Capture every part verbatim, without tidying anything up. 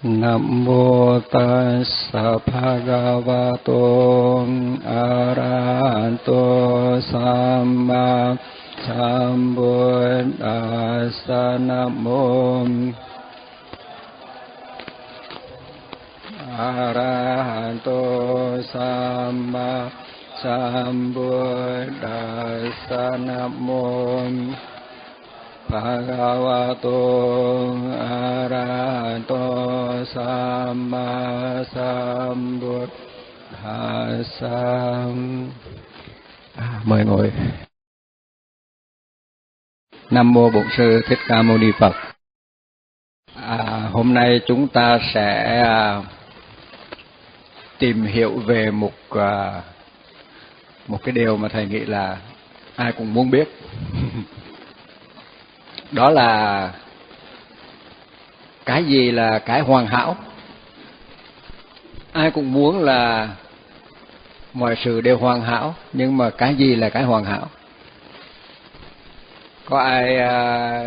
Nam mô Tassa Bhagavato Arahato Samma Sambuddhassa. Nam mô Arahato Samma Sambuddhassa. Nam mô Bhagavato Arahato Samma Sambuddhassa. À, mời ngồi. Nam mô Bổn Sư Thích Ca Mâu Ni Phật. À, hôm nay chúng ta sẽ à, tìm hiểu về một à, một cái điều mà thầy nghĩ là ai cũng muốn biết. Đó là cái gì là cái hoàn hảo. Ai cũng muốn là mọi sự đều hoàn hảo, nhưng mà cái gì là cái hoàn hảo? Có ai à,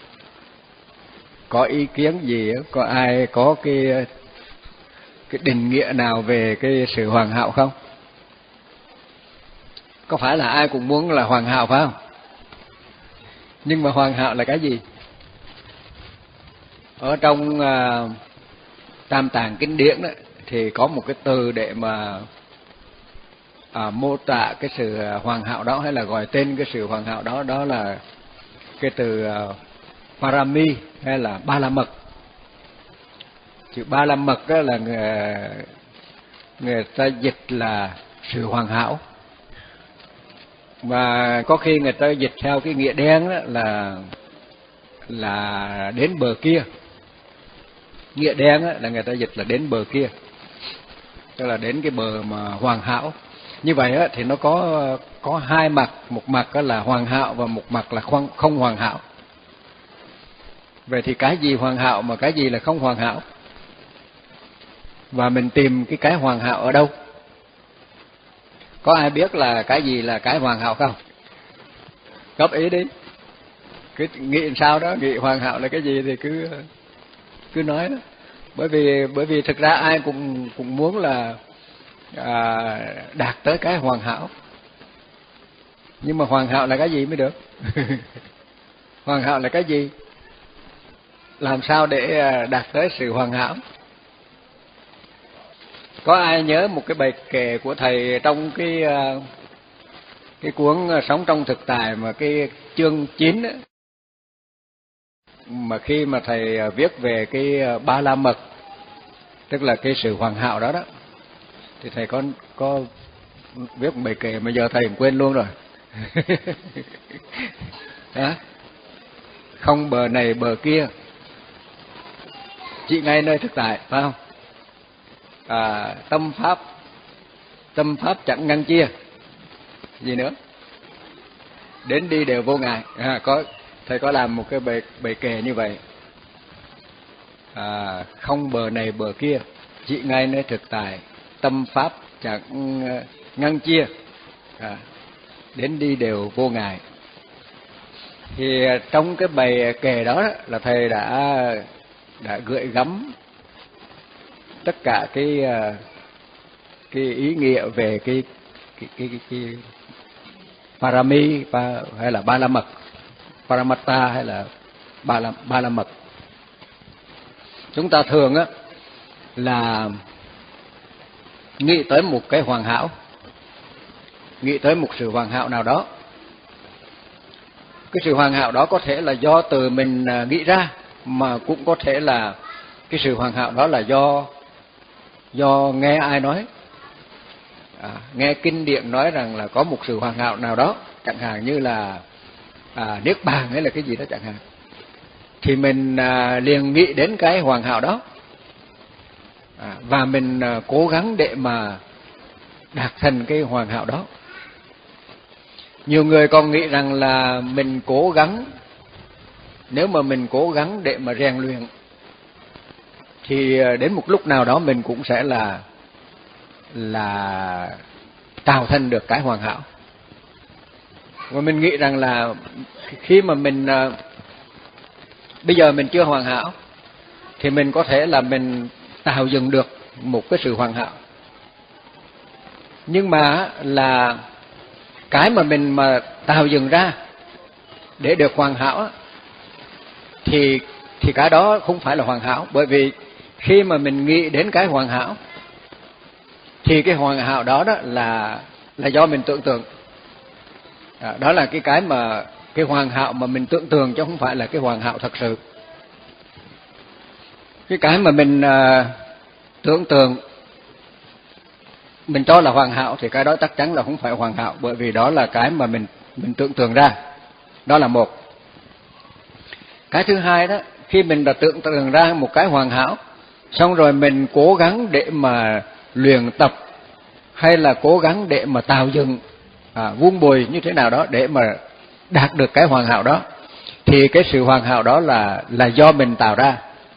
có ý kiến gì, có ai có cái cái định nghĩa nào về cái sự hoàn hảo không? Có phải là ai cũng muốn là hoàn hảo phải không? Nhưng mà hoàn hảo là cái gì? Ở trong à, Tam Tạng Kinh Điển đó, thì có một cái từ để mà à, mô tả cái sự hoàn hảo đó, hay là gọi tên cái sự hoàn hảo đó, đó là cái từ à, Parami hay là Ba La Mật. Chữ Ba La Mật đó là người, người ta dịch là sự hoàn hảo. Và có khi người ta dịch theo cái nghĩa đen đó là là đến bờ kia. Nghĩa đen đó là người ta dịch là đến bờ kia, tức là đến cái bờ mà hoàn hảo. Như vậy á, thì nó có có hai mặt, một mặt là hoàn hảo và một mặt là không, không hoàn hảo. Vậy thì cái gì hoàn hảo mà cái gì là không hoàn hảo? Và mình tìm cái cái hoàn hảo ở đâu? Có ai biết là cái gì là cái hoàn hảo không? Góp ý đi. Cứ nghĩ sao đó, nghĩ hoàn hảo là cái gì thì cứ cứ nói đó. Bởi vì bởi vì thực ra ai cũng cũng muốn là à, đạt tới cái hoàn hảo. Nhưng mà hoàn hảo là cái gì mới được? Hoàn hảo là cái gì? Làm sao để đạt tới sự hoàn hảo? Có ai nhớ một cái bài kệ của thầy trong cái cái cuốn Sống trong thực tại mà cái chương chín ấy, mà khi mà thầy viết về cái Ba La Mật, tức là cái sự hoàn hảo đó đó, thì thầy có có viết một bài kệ mà giờ thầy cũng quên luôn rồi. Đó. Không bờ này bờ kia, chỉ ngay nơi thực tại, phải không? À, tâm pháp tâm pháp chẳng ngăn chia, gì nữa, đến đi đều vô ngại. À, có thầy có làm một cái bài bài kệ như vậy. À, không bờ này bờ kia, chỉ ngay nơi thực tại, tâm pháp chẳng ngăn chia, à, đến đi đều vô ngại. Thì trong cái bài kệ đó, đó là thầy đã đã gợi gắm tất cả cái cái ý nghĩa về cái cái cái cái, cái Parami hay là Ba La Mật, Paramatta hay là Ba La Ba La Mật. Chúng ta thường á là nghĩ tới một cái hoàn hảo, nghĩ tới một sự hoàn hảo nào đó. Cái sự hoàn hảo đó có thể là do từ mình nghĩ ra, mà cũng có thể là cái sự hoàn hảo đó là do do nghe ai nói, à, nghe kinh điển nói rằng là có một sự hoàn hảo nào đó, chẳng hạn như là à, niết bàn hay là cái gì đó chẳng hạn, thì mình à, liền nghĩ đến cái hoàn hảo đó, à, và mình à, cố gắng để mà đạt thành cái hoàn hảo đó. Nhiều người còn nghĩ rằng là mình cố gắng, nếu mà mình cố gắng để mà rèn luyện thì đến một lúc nào đó mình cũng sẽ là là tạo thành được cái hoàn hảo. Và mình nghĩ rằng là khi mà mình bây giờ mình chưa hoàn hảo, thì mình có thể là mình tạo dựng được một cái sự hoàn hảo. Nhưng mà là cái mà mình mà tạo dựng ra để được hoàn hảo thì thì cái đó không phải là hoàn hảo, bởi vì khi mà mình nghĩ đến cái hoàn hảo thì cái hoàn hảo đó đó là là do mình tưởng tượng. À, đó là cái cái mà cái hoàn hảo mà mình tưởng tượng chứ không phải là cái hoàn hảo thật sự. Cái cái mà mình uh, tưởng tượng mình cho là hoàn hảo thì cái đó chắc chắn là không phải hoàn hảo, bởi vì đó là cái mà mình mình tưởng tượng ra. Đó là một. Cái thứ hai đó, khi mình đã tưởng tượng ra một cái hoàn hảo, xong rồi mình cố gắng để mà luyện tập hay là cố gắng để mà tạo dựng, à, vun bồi như thế nào đó để mà đạt được cái hoàn hảo đó, thì cái sự hoàn hảo đó là là do mình tạo ra.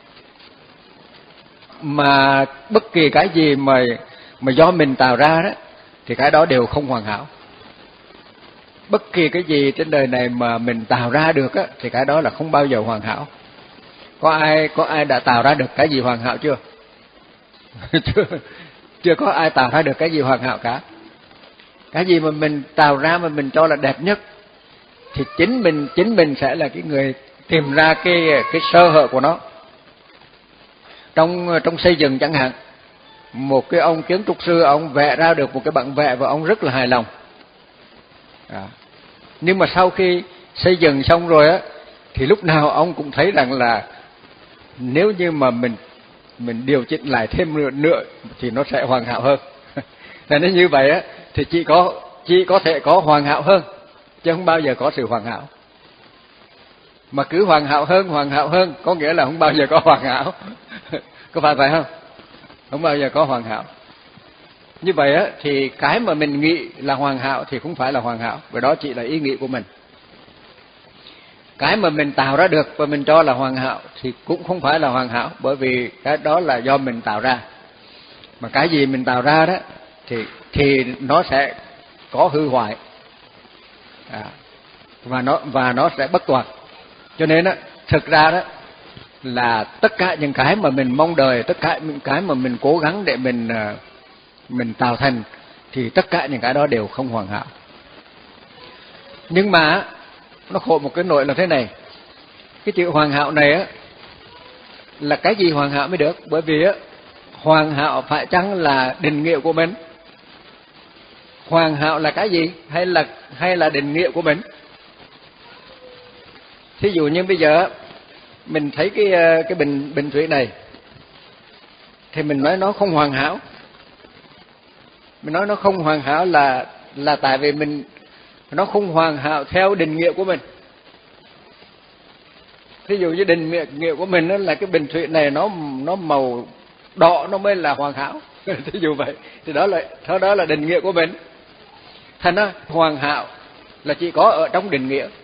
Mà bất kỳ cái gì mà mà do mình tạo ra đó thì cái đó đều không hoàn hảo. Bất kỳ cái gì trên đời này mà mình tạo ra được á thì cái đó là không bao giờ hoàn hảo. Có ai có ai đã tạo ra được cái gì hoàn hảo chưa? chưa chưa có ai tạo ra được cái gì hoàn hảo cả. Cái gì mà mình tạo ra mà mình cho là đẹp nhất thì chính mình chính mình sẽ là cái người tìm ra cái cái sơ hở của nó. Trong trong xây dựng chẳng hạn, một cái ông kiến trúc sư ông vẽ ra được một cái bản vẽ và ông rất là hài lòng. À. Nhưng mà sau khi xây dựng xong rồi á thì lúc nào ông cũng thấy rằng là nếu như mà mình mình điều chỉnh lại thêm nữa, nữa thì nó sẽ hoàn hảo hơn. Nên như vậy á thì chỉ có chỉ có thể có hoàn hảo hơn chứ không bao giờ có sự hoàn hảo. Mà cứ hoàn hảo hơn, hoàn hảo hơn có nghĩa là không bao giờ có hoàn hảo. Có phải vậy không? Không bao giờ có hoàn hảo. Như vậy á thì cái mà mình nghĩ là hoàn hảo thì không phải là hoàn hảo, bởi đó chỉ là ý nghĩ của mình. Cái mà mình tạo ra được và mình cho là hoàn hảo thì cũng không phải là hoàn hảo, bởi vì cái đó là do mình tạo ra. Mà cái gì mình tạo ra đó thì thì nó sẽ có hư hoại, à, và nó và nó sẽ bất toàn. Cho nên á, thực ra đó là tất cả những cái mà mình mong đợi, tất cả những cái mà mình cố gắng để mình mình tạo thành thì tất cả những cái đó đều không hoàn hảo. Nhưng mà nó khổ một cái nỗi là thế này, cái chữ hoàn hảo này á là cái gì hoàn hảo mới được, bởi vì á hoàn hảo phải chăng là định nghĩa của mình? Hoàn hảo là cái gì, hay là hay là định nghĩa của mình? Thí dụ như bây giờ mình thấy cái cái bình bình thủy này thì mình nói nó không hoàn hảo. Mình nói nó không hoàn hảo là là tại vì mình nó không hoàn hảo theo định nghĩa của mình. Thí dụ như định nghĩa của mình đó là cái bình thủy này nó nó màu đỏ nó mới là hoàn hảo. Thí dụ vậy thì đó là đó, đó là định nghĩa của mình. Thành ra hoàn hảo là chỉ có ở trong định nghĩa.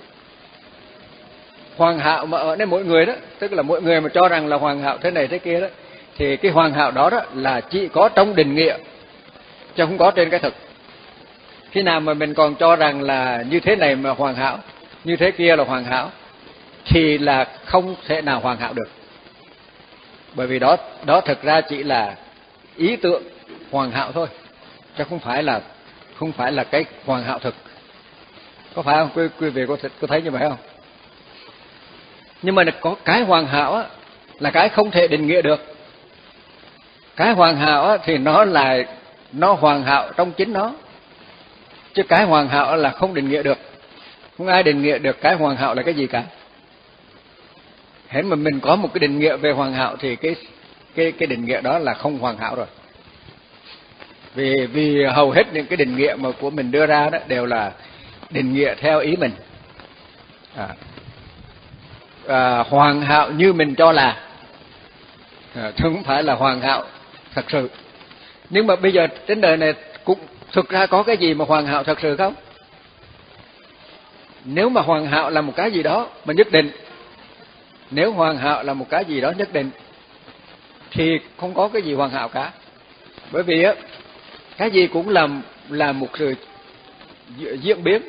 Hoàn hảo mà ở đây mỗi người đó, tức là mỗi người mà cho rằng là hoàn hảo thế này thế kia đó, thì cái hoàn hảo đó đó là chỉ có trong định nghĩa chứ không có trên cái thực. Khi nào mà mình còn cho rằng là như thế này mà hoàn hảo, như thế kia là hoàn hảo, thì là không thể nào hoàn hảo được. Bởi vì đó đó thực ra chỉ là ý tưởng hoàn hảo thôi, chứ không phải là không phải là cái hoàn hảo thực. Có phải không? Quý, quý vị có, có thấy như vậy không? Nhưng mà có cái hoàn hảo á, là cái không thể định nghĩa được. Cái hoàn hảo á, thì nó là nó hoàn hảo trong chính nó, chứ cái hoàn hảo là không định nghĩa được. Không ai định nghĩa được cái hoàn hảo là cái gì cả. Hễ mà mình có một cái định nghĩa về hoàn hảo thì cái cái cái định nghĩa đó là không hoàn hảo rồi. Vì vì hầu hết những cái định nghĩa mà của mình đưa ra đó đều là định nghĩa theo ý mình. À, à, hoàn hảo như mình cho là, à, chứ không phải là hoàn hảo thật sự. Nhưng mà bây giờ trên đời này cũng thực ra có cái gì mà hoàn hảo thật sự không? Nếu mà hoàn hảo là một cái gì đó mà nhất định, nếu hoàn hảo là một cái gì đó nhất định thì không có cái gì hoàn hảo cả. Bởi vì á, cái gì cũng là là một sự diễn biến.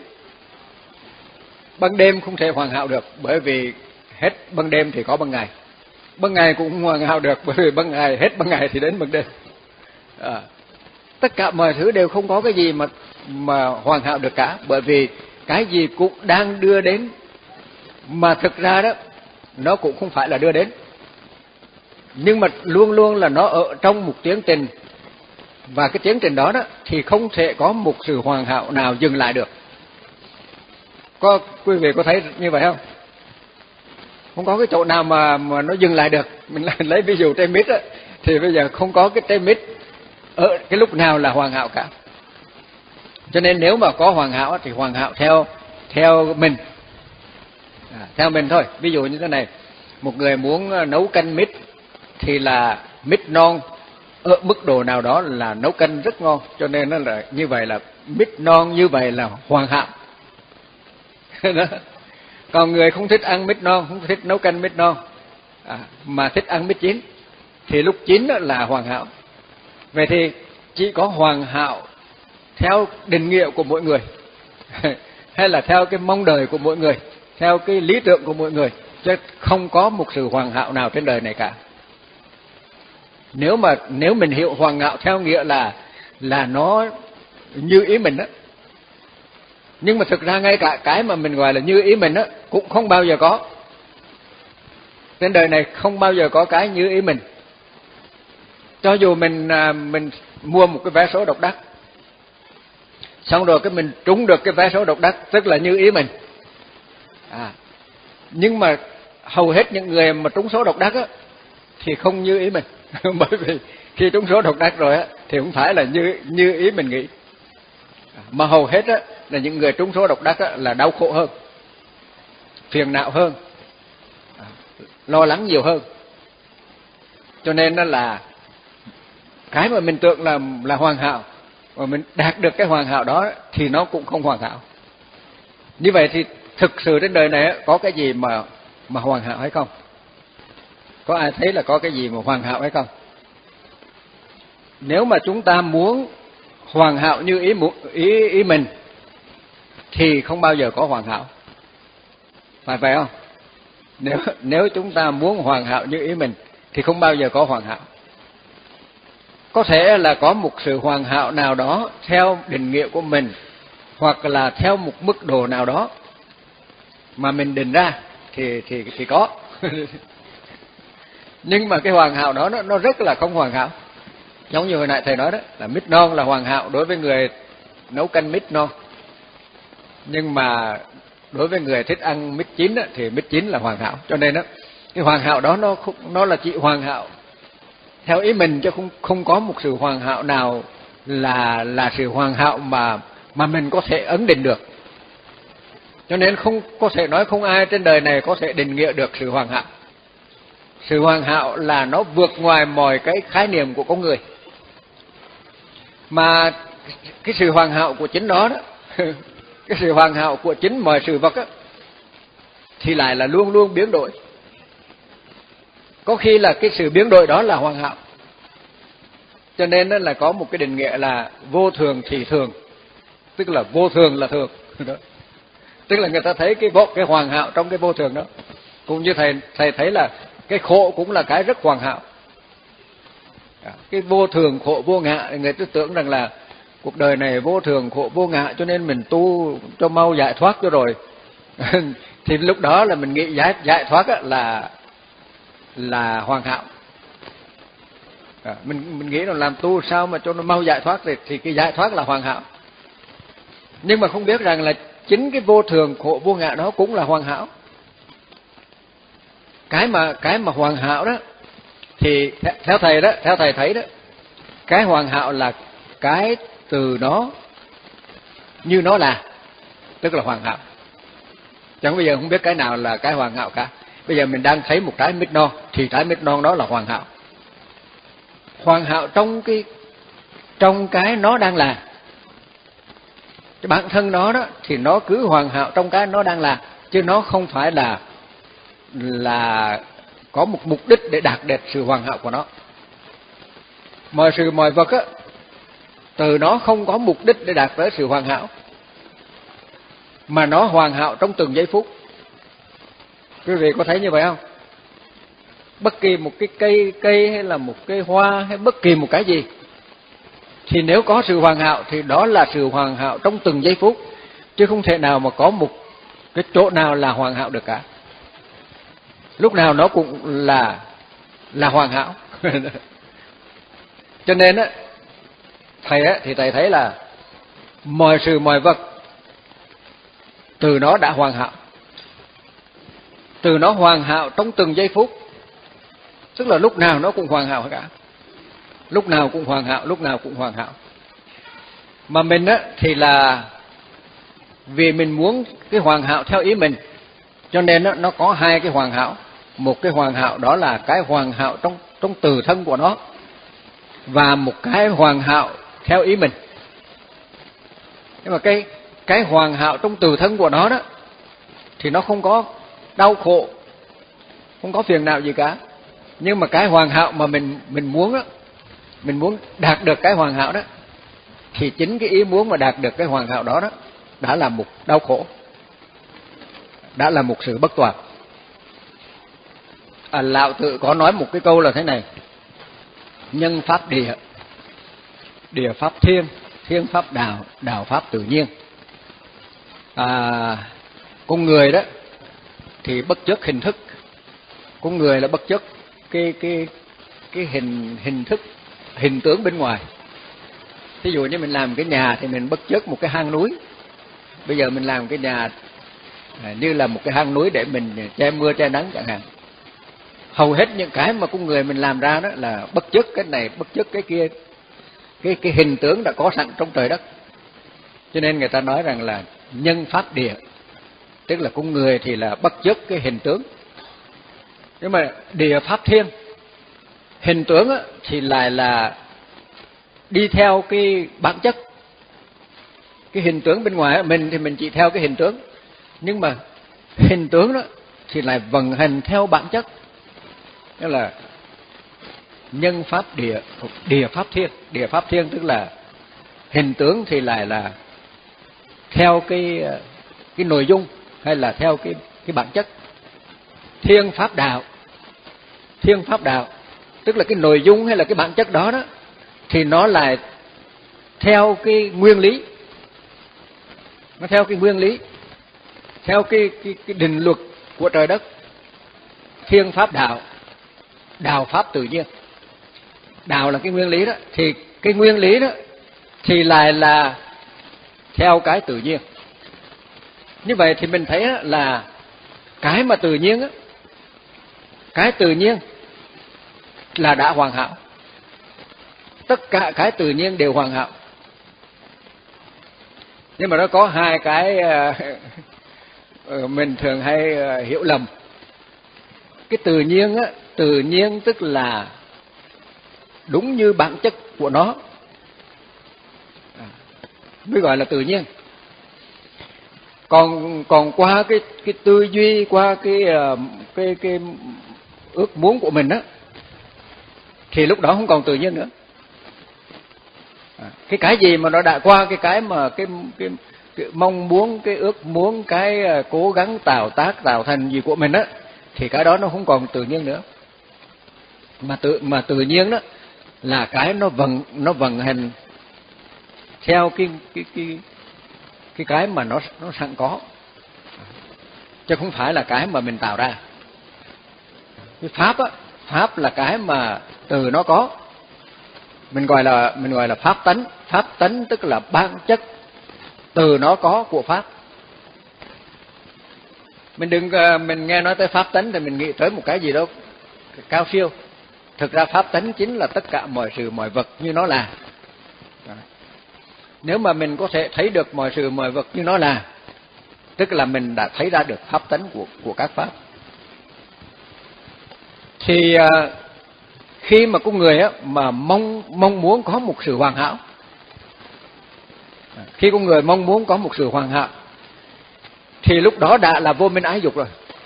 Ban đêm không thể hoàn hảo được, bởi vì hết ban đêm thì có ban ngày. ban ngày cũng không hoàn hảo được, bởi vì ban ngày hết ban ngày thì đến ban đêm. À, tất cả mọi thứ đều không có cái gì mà mà hoàn hảo được cả, bởi vì cái gì cũng đang đưa đến, mà thực ra đó nó cũng không phải là đưa đến, nhưng mà luôn luôn là nó ở trong một tiến trình, và cái tiến trình đó đó thì không thể có một sự hoàn hảo nào dừng lại được. Có quý vị có thấy như vậy không? Không có cái chỗ nào mà mà nó dừng lại được. Mình lấy ví dụ trái mít á, thì bây giờ không có cái trái mít ở cái lúc nào là hoàn hảo cả. Cho nên nếu mà có hoàn hảo thì hoàn hảo theo theo mình, à, theo mình thôi. Ví dụ như thế này, một người muốn nấu canh mít thì là mít non ở mức độ nào đó là nấu canh rất ngon, cho nên nó là như vậy, là mít non như vậy là hoàn hảo. Còn người không thích ăn mít non, không thích nấu canh mít non, à, mà thích ăn mít chín, thì lúc chín đó là hoàn hảo. Vậy thì chỉ có hoàn hảo theo định nghĩa của mỗi người hay là theo cái mong đợi của mỗi người, theo cái lý tưởng của mỗi người, chứ không có một sự hoàn hảo nào trên đời này cả. Nếu mà nếu mình hiểu hoàn hảo theo nghĩa là là nó như ý mình đó, nhưng mà thực ra ngay cả cái mà mình gọi là như ý mình đó cũng không bao giờ có. Trên đời này không bao giờ có cái như ý mình. Cho dù mình mình mua một cái vé số độc đắc, xong rồi cái mình trúng được cái vé số độc đắc, tức là như ý mình. À, nhưng mà hầu hết những người mà trúng số độc đắc á thì không như ý mình. Bởi vì khi trúng số độc đắc rồi á thì không phải là như như ý mình nghĩ. Mà hầu hết á là những người trúng số độc đắc á là đau khổ hơn, phiền não hơn, lo lắng nhiều hơn. Cho nên đó là cái mà mình tưởng là là hoàn hảo, mà mình đạt được cái hoàn hảo đó thì nó cũng không hoàn hảo. Như vậy thì thực sự trên đời này có cái gì mà mà hoàn hảo hay không? Có ai thấy là có cái gì mà hoàn hảo hay không? Nếu mà chúng ta muốn hoàn hảo như ý ý ý mình thì không bao giờ có hoàn hảo, phải vậy không? Nếu nếu chúng ta muốn hoàn hảo như ý mình thì không bao giờ có hoàn hảo. Có thể là có một sự hoàn hảo nào đó theo định nghĩa của mình, hoặc là theo một mức độ nào đó mà mình định ra thì thì thì có. Nhưng mà cái hoàn hảo đó nó nó rất là không hoàn hảo. Giống như hồi nãy thầy nói đó, là mít non là hoàn hảo đối với người nấu canh mít non, nhưng mà đối với người thích ăn mít chín đó, thì mít chín là hoàn hảo. Cho nên đó, cái hoàn hảo đó nó nó là chỉ hoàn hảo theo ý mình, chứ không không có một sự hoàn hảo nào là là sự hoàn hảo mà mà mình có thể ấn định được. Cho nên không có thể nói không ai trên đời này có thể định nghĩa được sự hoàn hảo. Sự hoàn hảo là nó vượt ngoài mọi cái khái niệm của con người. Mà cái sự hoàn hảo của chính đó đó, cái sự hoàn hảo của chính mọi sự vật á, thì lại là luôn luôn biến đổi. Có khi là cái sự biến đổi đó là hoàn hảo. Cho nên đó là có một cái định nghĩa là vô thường thì thường, tức là vô thường là thường đó. Tức là người ta thấy cái vô, cái hoàn hảo trong cái vô thường đó. Cũng như thầy thầy thấy là cái khổ cũng là cái rất hoàn hảo. Cái vô thường khổ vô ngã, người ta tưởng rằng là cuộc đời này vô thường khổ vô ngã, cho nên mình tu cho mau giải thoát cho rồi. Thì lúc đó là mình nghĩ giải giải thoát là là hoàn hảo. À, mình mình nghĩ là làm tu sao mà cho nó mau giải thoát thì, thì cái giải thoát là hoàn hảo. Nhưng mà không biết rằng là chính cái vô thường khổ vô ngã đó cũng là hoàn hảo. Cái mà cái mà hoàn hảo đó thì theo thầy đó, theo thầy thấy đó, cái hoàn hảo là cái từ nó như nó là, tức là hoàn hảo. Chẳng bây giờ không biết cái nào là cái hoàn hảo cả. Bây giờ mình đang thấy một trái mít non thì trái mít non đó là hoàn hảo. Hoàn hảo trong cái trong cái nó đang là. Cái bản thân nó đó thì nó cứ hoàn hảo trong cái nó đang là, chứ nó không phải là là có một mục đích để đạt được sự hoàn hảo của nó. Mọi sự mọi vật á, từ nó không có mục đích để đạt tới sự hoàn hảo, mà nó hoàn hảo trong từng giây phút. Quý vị có thấy như vậy không? bất kỳ một cái cây cây hay là một cây hoa hay bất kỳ một cái gì, thì nếu có sự hoàn hảo thì đó là sự hoàn hảo trong từng giây phút, chứ không thể nào mà có một cái chỗ nào là hoàn hảo được cả. Lúc nào nó cũng là là hoàn hảo. Cho nên á, thầy á thì thầy thấy là mọi sự mọi vật từ nó đã hoàn hảo, từ nó hoàn hảo trong từng giây phút, tức là lúc nào nó cũng hoàn hảo cả, lúc nào cũng hoàn hảo, lúc nào cũng hoàn hảo. Mà mình á thì là vì mình muốn cái hoàn hảo theo ý mình, cho nên á, nó có hai cái hoàn hảo. Một cái hoàn hảo đó là cái hoàn hảo trong trong từ thân của nó, và một cái hoàn hảo theo ý mình. Nhưng mà cái cái hoàn hảo trong từ thân của nó đó thì nó không có đau khổ, không có phiền não gì cả. Nhưng mà cái hoàn hảo mà mình mình muốn đó, mình muốn đạt được cái hoàn hảo đó, thì chính cái ý muốn mà đạt được cái hoàn hảo đó đó đã là một đau khổ, đã là một sự bất toàn. À, Lão Tử có nói một cái câu là thế này: nhân pháp địa, địa pháp thiên, thiên pháp đạo, đạo pháp tự nhiên. À, con người đó thì bất chấp hình thức, con người là bất chấp cái cái cái hình hình thức, hình tướng bên ngoài. Ví dụ như mình làm cái nhà thì mình bất chấp một cái hang núi. Bây giờ mình làm cái nhà à, như là một cái hang núi để mình che mưa che nắng chẳng hạn. Hầu hết những cái mà con người mình làm ra đó là bất chấp cái này, bất chấp cái kia, cái cái hình tướng đã có sẵn trong trời đất. Cho nên người ta nói rằng là nhân pháp địa, tức là con người thì là bất chấp cái hình tướng. Nhưng mà địa pháp thiên, hình tướng á, thì lại là đi theo cái bản chất. Cái hình tướng bên ngoài mình thì mình chỉ theo cái hình tướng, nhưng mà hình tướng đó thì lại vận hành theo bản chất. Tức là nhân pháp địa, địa pháp thiên. Địa pháp thiên tức là hình tướng thì lại là theo cái cái nội dung hay là theo cái cái bản chất. Thiên pháp đạo, thiên pháp đạo tức là cái nội dung hay là cái bản chất đó đó thì nó lại theo cái nguyên lý, nó theo cái nguyên lý, theo cái cái, cái định luật của trời đất. Thiên pháp đạo, đạo pháp tự nhiên. Đạo là cái nguyên lý đó, thì cái nguyên lý đó thì lại là theo cái tự nhiên. Như vậy thì mình thấy là cái mà tự nhiên á, cái tự nhiên là đã hoàn hảo. Tất cả cái tự nhiên đều hoàn hảo. Nhưng mà nó có hai cái mình thường hay hiểu lầm. Cái tự nhiên á, tự nhiên tức là đúng như bản chất của nó mới gọi là tự nhiên. Còn còn qua cái cái tư duy, qua cái cái cái ước muốn của mình á, thì lúc đó không còn tự nhiên nữa. Cái cái gì mà nó đã qua cái cái mà cái cái, cái mong muốn, cái ước muốn, cái cố gắng tạo tác tạo thành gì của mình á, thì cái đó nó không còn tự nhiên nữa. Mà tự mà tự nhiên đó là cái nó vận nó vận hành theo cái cái cái cái cái mà nó nó sẵn có, chứ không phải là cái mà mình tạo ra. Cái pháp á, pháp là cái mà từ nó có. Mình gọi là mình gọi là pháp tánh. Pháp tánh tức là bản chất từ nó có của pháp. Mình đừng mình nghe nói tới pháp tánh thì mình nghĩ tới một cái gì đó cao siêu. Thực ra pháp tánh chính là tất cả mọi sự mọi vật như nó là. Nếu mà mình có thể thấy được mọi sự mọi vật như nó là, tức là mình đã thấy ra được pháp tánh của của các pháp. Thì khi mà con người á mà mong mong muốn có một sự hoàn hảo, khi con người mong muốn có một sự hoàn hảo, thì lúc đó đã là vô minh ái dục rồi.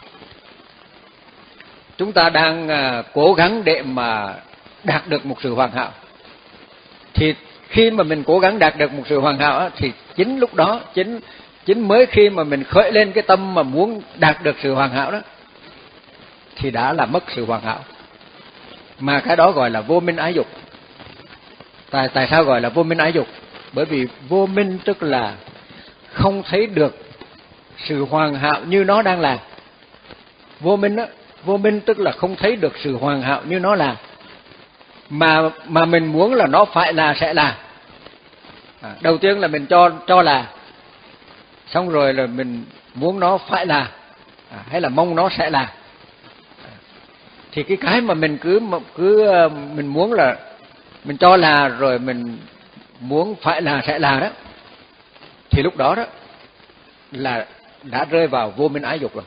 Chúng ta đang cố gắng để mà đạt được một sự hoàn hảo. Thì khi mà mình cố gắng đạt được một sự hoàn hảo á, thì chính lúc đó, chính chính mới khi mà mình khởi lên cái tâm mà muốn đạt được sự hoàn hảo đó, thì đã là mất sự hoàn hảo. mà cái đó gọi là vô minh ái dục. Tại tại sao gọi là vô minh ái dục? Bởi vì vô minh tức là không thấy được sự hoàn hảo như nó đang là. Vô minh á, vô minh tức là không thấy được sự hoàn hảo như nó là. Mà mà mình muốn là nó phải là sẽ là. À, đầu tiên là mình cho cho là, xong rồi là mình muốn nó phải là, à, hay là mong nó sẽ là. À, thì cái cái mà mình cứ cứ mình muốn là mình cho là, rồi mình muốn phải là sẽ là đó, thì lúc đó đó là đã rơi vào vô minh ái dục rồi.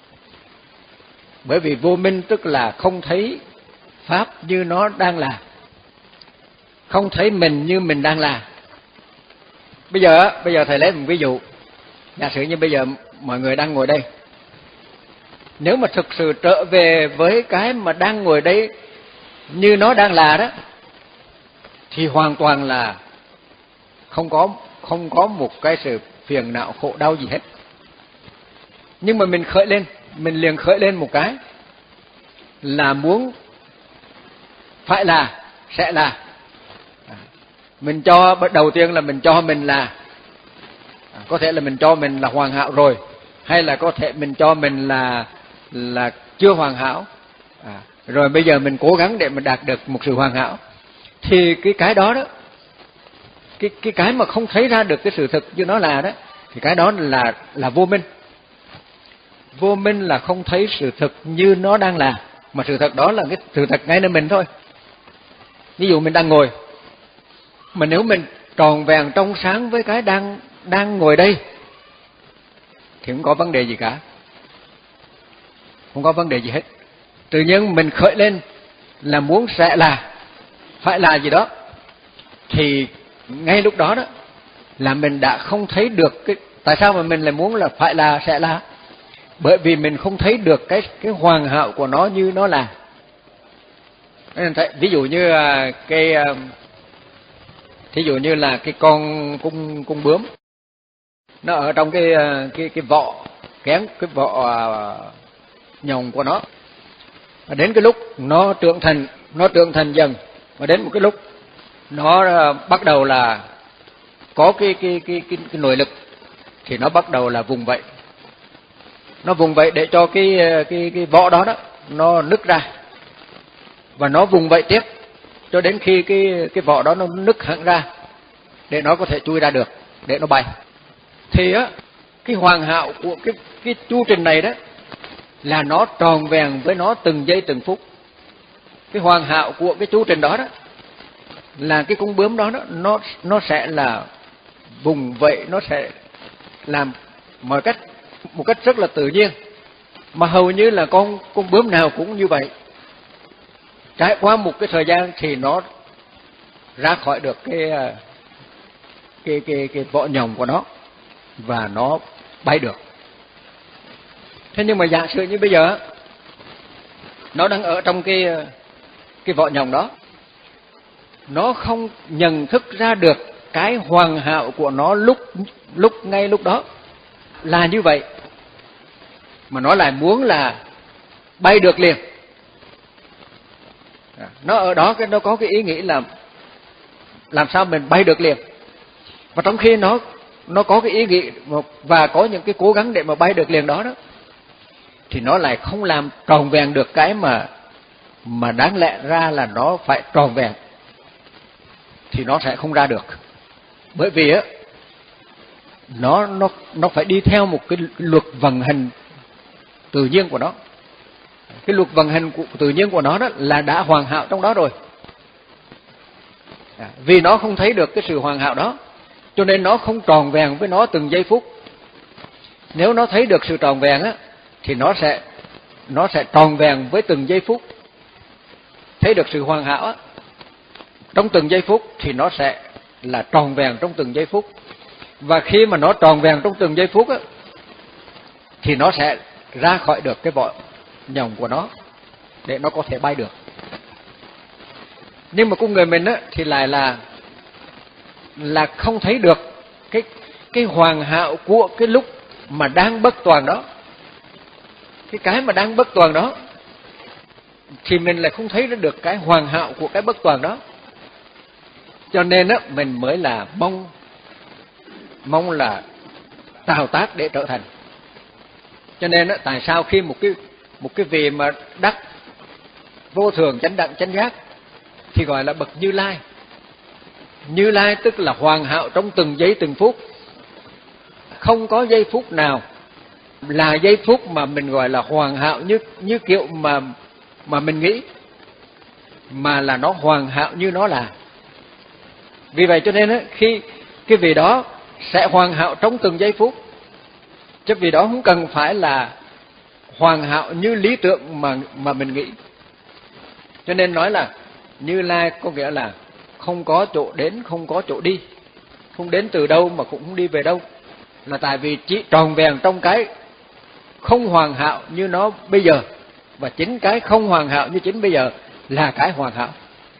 Bởi vì vô minh tức là không thấy pháp như nó đang là, không thấy mình như mình đang là. Bây giờ bây giờ thầy lấy một ví dụ. Giả sử như bây giờ mọi người đang ngồi đây, nếu mà thực sự trở về với cái mà đang ngồi đây như nó đang là đó, thì hoàn toàn là không có không có một cái sự phiền não khổ đau gì hết. Nhưng mà mình khởi lên, mình liền khởi lên một cái là muốn phải là sẽ là. Mình cho đầu tiên là mình cho mình là, có thể là mình cho mình là hoàn hảo rồi, hay là có thể mình cho mình là là chưa hoàn hảo, à, rồi bây giờ mình cố gắng để mình đạt được một sự hoàn hảo. Thì cái cái đó đó, cái cái cái mà không thấy ra được cái sự thực như nó là đó, thì cái đó là là vô minh. Vô minh là không thấy sự thực như nó đang là, mà sự thật đó là cái sự thật ngay nơi mình thôi. Ví dụ mình đang ngồi, mà nếu mình tròn vẹn trong sáng với cái đang đang ngồi đây thì không có vấn đề gì cả, không có vấn đề gì hết. Tự nhiên mình khởi lên là muốn sẽ là, phải là gì đó, thì ngay lúc đó đó là mình đã không thấy được cái tại sao mà mình lại muốn là phải là sẽ là. Bởi vì mình không thấy được cái cái hoàn hảo của nó như nó là. Ví dụ như cái thí dụ như là cái con cung cung bướm, nó ở trong cái cái cái vỏ kén, cái vỏ nhồng của nó. Và đến cái lúc nó trưởng thành, nó trưởng thành dần, và đến một cái lúc nó bắt đầu là có cái cái cái cái, cái nội lực, thì nó bắt đầu là vùng vẫy. Nó vùng vẫy để cho cái cái cái vỏ đó đó nó nứt ra, và nó vùng vẫy tiếp cho đến khi cái cái vỏ đó nó nứt hẳn ra để nó có thể chui ra được, để nó bay. Thì á, cái hoàn hảo của cái cái chu trình này đó là nó tròn vẹn với nó từng giây từng phút. Cái hoàn hảo của cái chu trình đó đó là cái con bướm đó, đó nó nó sẽ là vùng vẫy, nó sẽ làm mọi cách một cách rất là tự nhiên, mà hầu như là con con bướm nào cũng như vậy. Trải qua một cái thời gian thì nó ra khỏi được cái cái cái cái vỏ nhồng của nó và nó bay được. Thế nhưng mà giả sử như bây giờ nó đang ở trong cái cái vỏ nhồng đó, nó không nhận thức ra được cái hoàn hảo của nó lúc lúc ngay lúc đó là như vậy, mà nó lại muốn là bay được liền. Nó ở đó cái nó có cái ý nghĩ là làm sao mình bay được liền. Và trong khi nó nó có cái ý nghĩ và có những cái cố gắng để mà bay được liền đó đó, thì nó lại không làm tròn vẹn được cái mà mà đáng lẽ ra là nó phải tròn vẹn, thì nó sẽ không ra được. Bởi vì á, nó nó nó phải đi theo một cái luật vận hành tự nhiên của nó. Cái luật vận hành của, tự nhiên của nó đó là đã hoàn hảo trong đó rồi. À, vì nó không thấy được cái sự hoàn hảo đó, cho nên nó không tròn vẹn với nó từng giây phút. Nếu nó thấy được sự tròn vẹn á, thì nó sẽ nó sẽ tròn vẹn với từng giây phút. Thấy được sự hoàn hảo á, trong từng giây phút thì nó sẽ là tròn vẹn trong từng giây phút. Và khi mà nó tròn vẹn trong từng giây phút á, thì nó sẽ ra khỏi được cái vỏ nhồng của nó để nó có thể bay được. Nhưng mà con người mình á, thì lại là là không thấy được cái cái hoàn hảo của cái lúc mà đang bất toàn đó. Cái cái mà đang bất toàn đó thì mình lại không thấy được cái hoàn hảo của cái bất toàn đó. Cho nên á mình mới là mong mong là tạo tác để trở thành. Cho nên á, tại sao khi một cái một cái vị mà đắc vô thường chánh đẳng chánh giác thì gọi là bậc Như Lai. Như Lai tức là hoàn hảo trong từng giây từng phút, không có giây phút nào là giây phút mà mình gọi là hoàn hảo như như kiểu mà mà mình nghĩ, mà là nó hoàn hảo như nó là. Vì vậy cho nên á, khi cái vị đó sẽ hoàn hảo trong từng giây phút, chứ vì đó không cần phải là hoàn hảo như lý tưởng mà mà mình nghĩ. Cho nên nói là Như Lai có nghĩa là không có chỗ đến, không có chỗ đi, không đến từ đâu mà cũng không đi về đâu, là tại vì chỉ tròn vẹn trong cái không hoàn hảo như nó bây giờ, và chính cái không hoàn hảo như chính bây giờ là cái hoàn hảo.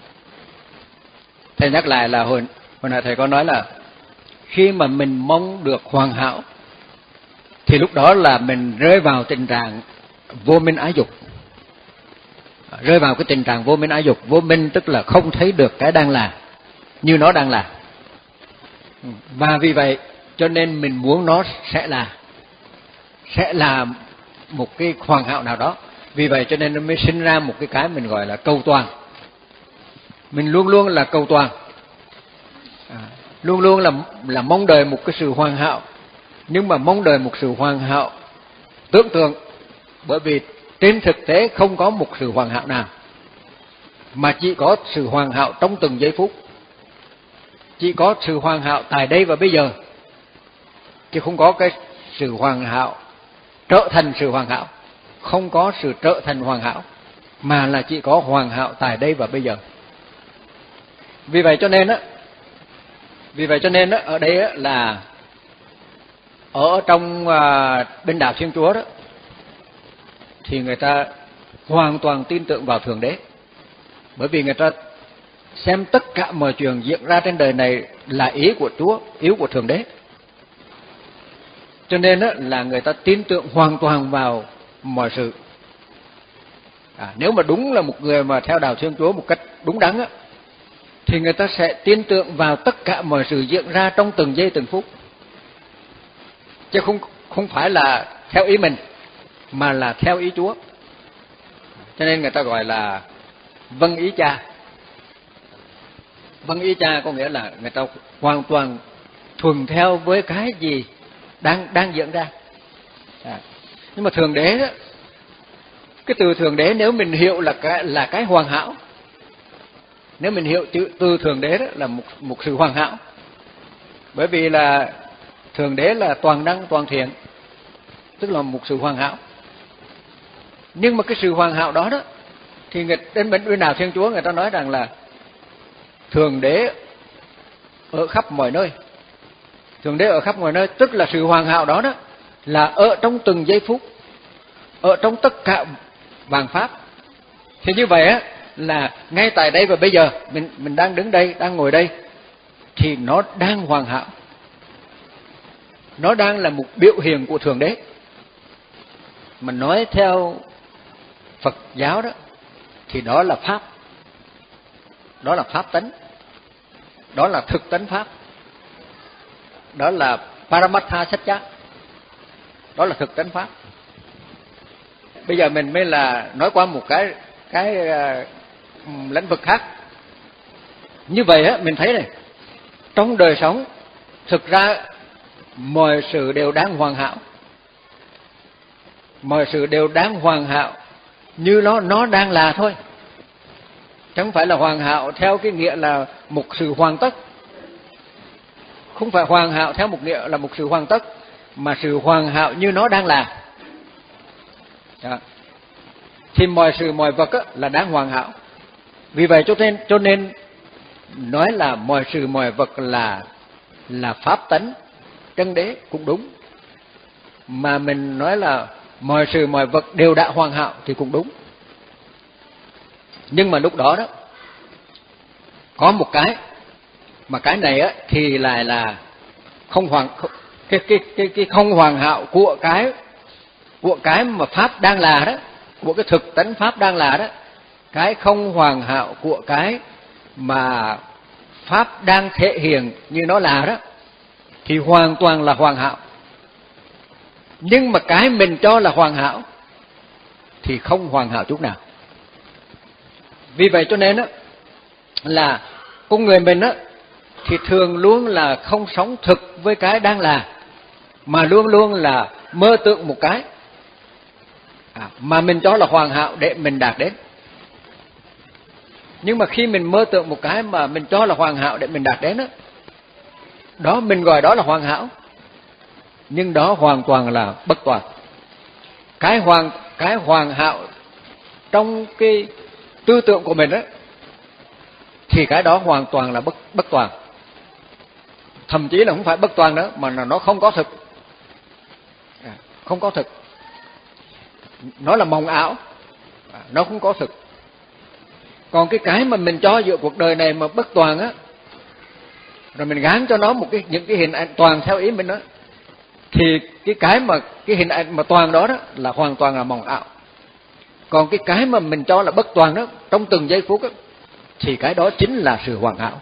Thầy nhắc lại là hồi hồi nãy thầy có nói là khi mà mình mong được hoàn hảo thì lúc đó là mình rơi vào tình trạng vô minh ái dục. Rơi vào cái tình trạng vô minh ái dục. Vô minh tức là không thấy được cái đang là như nó đang là. Và vì vậy cho nên mình muốn nó sẽ là sẽ là một cái hoàn hảo nào đó. Vì vậy cho nên nó mới sinh ra một cái cái mình gọi là cầu toàn. Mình luôn luôn là cầu toàn, à, luôn luôn là là mong đợi một cái sự hoàn hảo, nhưng mà mong đợi một sự hoàn hảo tưởng tượng, bởi vì trên thực tế không có một sự hoàn hảo nào, mà chỉ có sự hoàn hảo trong từng giây phút, chỉ có sự hoàn hảo tại đây và bây giờ, chứ không có cái sự hoàn hảo trở thành sự hoàn hảo, không có sự trở thành hoàn hảo, mà là chỉ có hoàn hảo tại đây và bây giờ. Vì vậy cho nên á, vì vậy cho nên á, ở đây á là ở trong à, bên đạo Thiên Chúa đó thì người ta hoàn toàn tin tưởng vào Thượng Đế, bởi vì người ta xem tất cả mọi chuyện diễn ra trên đời này là ý của Chúa, ý của Thượng Đế. Cho nên á, là người ta tin tưởng hoàn toàn vào mọi sự. À, nếu mà đúng là một người mà theo đạo Thiên Chúa một cách đúng đắn á, thì người ta sẽ tin tưởng vào tất cả mọi sự diễn ra trong từng giây từng phút, chứ không không phải là theo ý mình, mà là theo ý Chúa. Cho nên người ta gọi là vâng ý Cha. Vâng ý Cha có nghĩa là người ta hoàn toàn thuận theo với cái gì đang đang diễn ra. À, nhưng mà Thượng Đế đó, cái từ Thượng Đế nếu mình hiểu là cái là cái hoàn hảo, nếu mình hiểu chữ từ Thượng Đế đó là một một sự hoàn hảo, bởi vì là Thượng Đế là toàn năng toàn thiện, tức là một sự hoàn hảo. Nhưng mà cái sự hoàn hảo đó đó thì người đến bên nào Thiên Chúa người ta nói rằng là Thượng Đế ở khắp mọi nơi. Thượng Đế ở khắp mọi nơi tức là sự hoàn hảo đó đó là ở trong từng giây phút, ở trong tất cả vạn pháp. Thì như vậy á là ngay tại đây và bây giờ mình mình đang đứng đây, đang ngồi đây thì nó đang hoàn hảo. Nó đang là một biểu hiện của Thượng Đế. Mình nói theo Phật giáo đó thì đó là pháp. Đó là pháp tánh. Đó là thực tánh pháp. Đó là Paramatha Satcha. Đó là thực tánh pháp. Bây giờ mình mới là nói qua một cái cái uh, lĩnh vực khác. Như vậy á mình thấy này, trong đời sống thực ra mọi sự đều đang hoàn hảo. Mọi sự đều đang hoàn hảo như nó nó đang là thôi. Chẳng phải là hoàn hảo theo cái nghĩa là một sự hoàn tất. Không phải hoàn hảo theo một nghĩa là một sự hoàn tất, mà sự hoàn hảo như nó đang là. Đó. Thì mọi sự mọi vật á, là đang hoàn hảo. Vì vậy cho nên cho nên nói là mọi sự mọi vật là là pháp tánh chân đế cũng đúng, mà mình nói là mọi sự mọi vật đều đã hoàn hảo thì cũng đúng. Nhưng mà lúc đó đó có một cái mà cái này á thì lại là không hoàn cái cái cái cái không hoàn hảo của cái của cái mà pháp đang là đó, của cái thực tánh pháp đang là đó, cái không hoàn hảo của cái mà Pháp đang thể hiện như nó là đó, thì hoàn toàn là hoàn hảo. Nhưng mà cái mình cho là hoàn hảo thì không hoàn hảo chút nào. Vì vậy cho nên đó, là con người mình đó, thì thường luôn là không sống thực với cái đang là, mà luôn luôn là mơ tưởng một cái à, mà mình cho là hoàn hảo để mình đạt đến. Nhưng mà khi mình mơ tưởng một cái mà mình cho là hoàn hảo để mình đạt đến đó, đó mình gọi đó là hoàn hảo, nhưng đó hoàn toàn là bất toàn. Cái hoàn cái hoàn hảo trong cái tư tưởng của mình đó, thì cái đó hoàn toàn là bất bất toàn. Thậm chí là không phải bất toàn nữa, mà là nó không có thực, à, không có thực. Nó là mộng ảo, à, nó không có thực. Còn cái cái mà mình cho giữa cuộc đời này mà bất toàn á, rồi mình gán cho nó một cái những cái hình ảnh toàn theo ý mình đó, thì cái cái mà cái hình ảnh mà toàn đó đó là hoàn toàn là mộng ảo. Còn cái cái mà mình cho là bất toàn đó, trong từng giây phút đó, thì cái đó chính là sự hoàn hảo.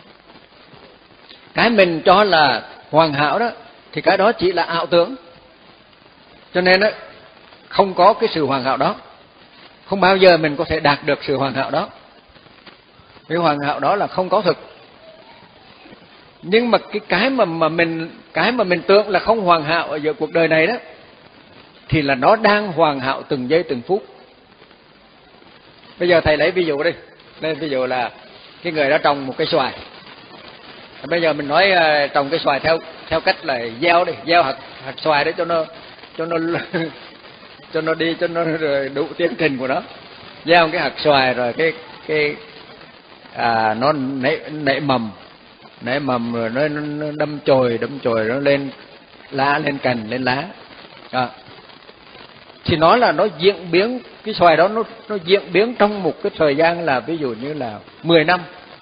Cái mình cho là hoàn hảo đó, thì cái đó chỉ là ảo tưởng. Cho nên đó, không có cái sự hoàn hảo đó, không bao giờ mình có thể đạt được sự hoàn hảo đó. Cái hoàn hảo đó là không có thực. Nhưng mà cái cái mà mà mình cái mà mình tưởng là không hoàn hảo ở giữa cuộc đời này đó, thì là nó đang hoàn hảo từng giây từng phút. Bây giờ thầy lấy ví dụ đi, đây ví dụ là cái người đã trồng một cây xoài. Bây giờ mình nói uh, trồng cây xoài theo theo cách là gieo đi, gieo hạt hạt xoài để cho nó cho nó cho nó đi cho nó đủ tiến trình của nó. Gieo cái hạt xoài rồi cái cái à, nó nảy nảy mầm, nảy mầm rồi nó, nó đâm chồi đâm chồi nó lên lá, lên cành, lên lá. À. Thì nói là nó diễn biến, cái xoài đó nó nó diễn biến trong một cái thời gian là ví dụ như là mười năm,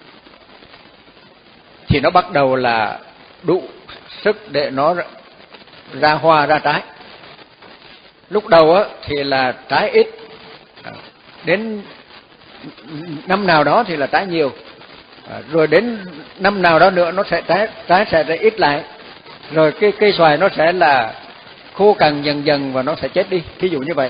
thì nó bắt đầu là đủ sức để nó ra hoa ra trái. Lúc đầu á thì là trái ít, đến năm nào đó thì là trái nhiều, rồi đến năm nào đó nữa nó sẽ trái trái sẽ ít lại, rồi cái cây xoài nó sẽ là khô cằn dần dần và nó sẽ chết đi, ví dụ như vậy.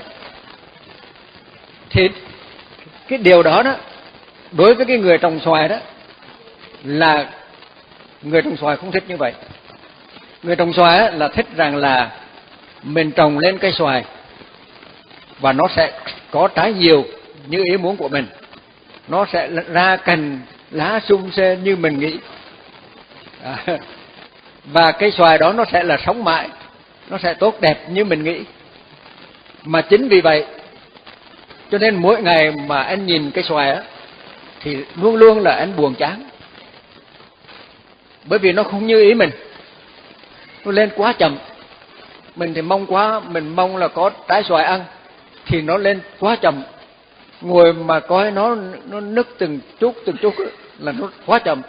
Thì cái điều đó đó, đối với cái người trồng xoài đó, là người trồng xoài không thích như vậy. Người trồng xoài đó là thích rằng là mình trồng lên cây xoài và nó sẽ có trái nhiều như ý muốn của mình, nó sẽ ra cành lá sum xê như mình nghĩ, à, và cây xoài đó nó sẽ là sống mãi, nó sẽ tốt đẹp như mình nghĩ. Mà chính vì vậy cho nên mỗi ngày mà anh nhìn cây xoài á thì luôn luôn là anh buồn chán, bởi vì nó không như ý mình, nó lên quá chậm. Mình thì mong quá, mình mong là có trái xoài ăn, thì nó lên quá chậm. Ngồi mà coi nó nó nứt từng chút từng chút là nó quá chậm.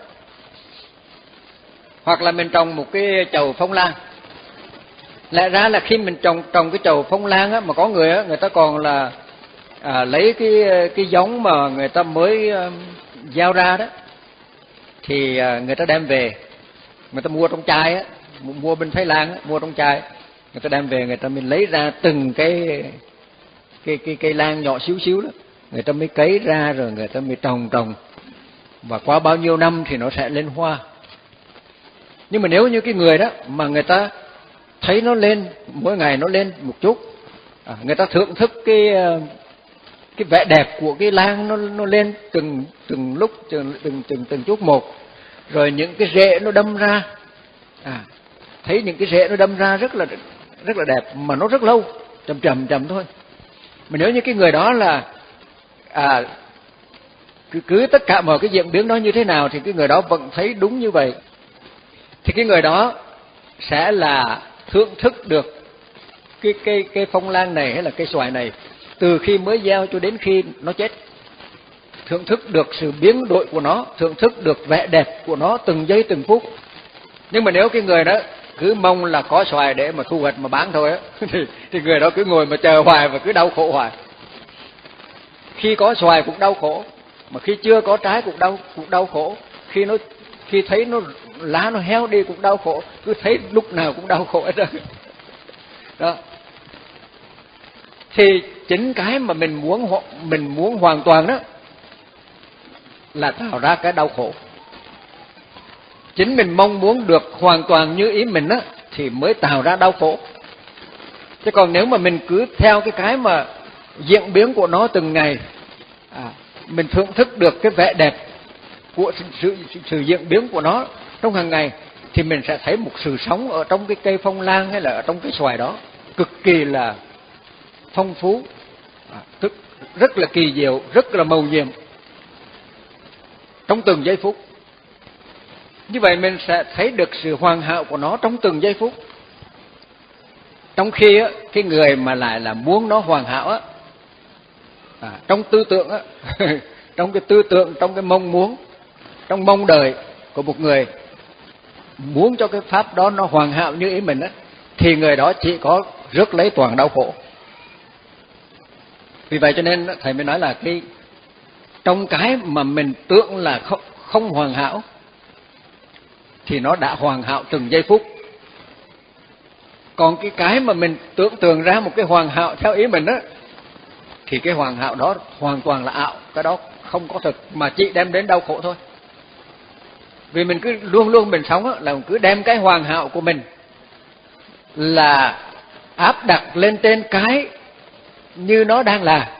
Hoặc là mình trồng một cái chậu phong lan, lẽ ra là khi mình trồng trồng cái chậu phong lan á, mà có người á, người ta còn là à, lấy cái cái giống mà người ta mới uh, gieo ra đó, thì uh, người ta đem về, người ta mua trong chai á, mua bên Thái Lan á, mua trong chai, người ta đem về, người ta mình lấy ra từng cái cái cái cây lan nhỏ xíu xíu đó, người ta mới cấy ra, rồi người ta mới trồng trồng, và qua bao nhiêu năm thì nó sẽ lên hoa. Nhưng mà nếu như cái người đó mà người ta thấy nó lên, mỗi ngày nó lên một chút, à, người ta thưởng thức cái cái vẻ đẹp của cái lan nó nó lên từng từng lúc từng từng từng từng chút một, rồi những cái rễ nó đâm ra, à, thấy những cái rễ nó đâm ra rất là rất là đẹp, mà nó rất lâu, chậm chậm chậm thôi. Mà nếu như cái người đó là à, cứ, cứ tất cả mọi cái diễn biến đó như thế nào thì cái người đó vẫn thấy đúng như vậy, thì cái người đó sẽ là thưởng thức được cái cây cây phong lan này hay là cây xoài này từ khi mới gieo cho đến khi nó chết, thưởng thức được sự biến đổi của nó, thưởng thức được vẻ đẹp của nó từng giây từng phút. Nhưng mà nếu cái người đó cứ mong là có xoài để mà thu hoạch mà bán thôi á, thì, thì người đó cứ ngồi mà chờ hoài và cứ đau khổ hoài. khi có xoài cũng đau khổ, mà khi chưa có trái cũng đau cũng đau khổ, khi nó khi thấy nó lá nó héo đi cũng đau khổ, cứ thấy lúc nào cũng đau khổ hết đó. Đó. Thì chính cái mà mình muốn mình muốn hoàn toàn đó là tạo ra cái đau khổ. Chính mình mong muốn được hoàn toàn như ý mình á thì mới tạo ra đau khổ. Chứ còn nếu mà mình cứ theo cái cái mà diễn biến của nó từng ngày, à, mình thưởng thức được cái vẻ đẹp của sự, sự, sự diễn biến của nó trong hàng ngày, thì mình sẽ thấy một sự sống ở trong cái cây phong lan hay là ở trong cái xoài đó cực kỳ là phong phú, à, tức rất là kỳ diệu, rất là mầu nhiệm trong từng giây phút. Như vậy mình sẽ thấy được sự hoàn hảo của nó trong từng giây phút. Trong khi á, cái người mà lại là muốn nó hoàn hảo á, à, trong tư tưởng á, trong cái tư tưởng, trong cái mong muốn, trong mong đợi của một người muốn cho cái pháp đó nó hoàn hảo như ý mình á, thì người đó chỉ có rước lấy toàn đau khổ. Vì vậy cho nên thầy mới nói là cái trong cái mà mình tưởng là không, không hoàn hảo thì nó đã hoàn hảo từng giây phút. Còn cái cái mà mình tưởng tượng ra một cái hoàn hảo theo ý mình á, thì cái hoàn hảo đó hoàn toàn là ảo, cái đó không có thực, mà chỉ đem đến đau khổ thôi. Vì mình cứ luôn luôn mình sống á, là mình cứ đem cái hoàn hảo của mình là áp đặt lên trên cái như nó đang là,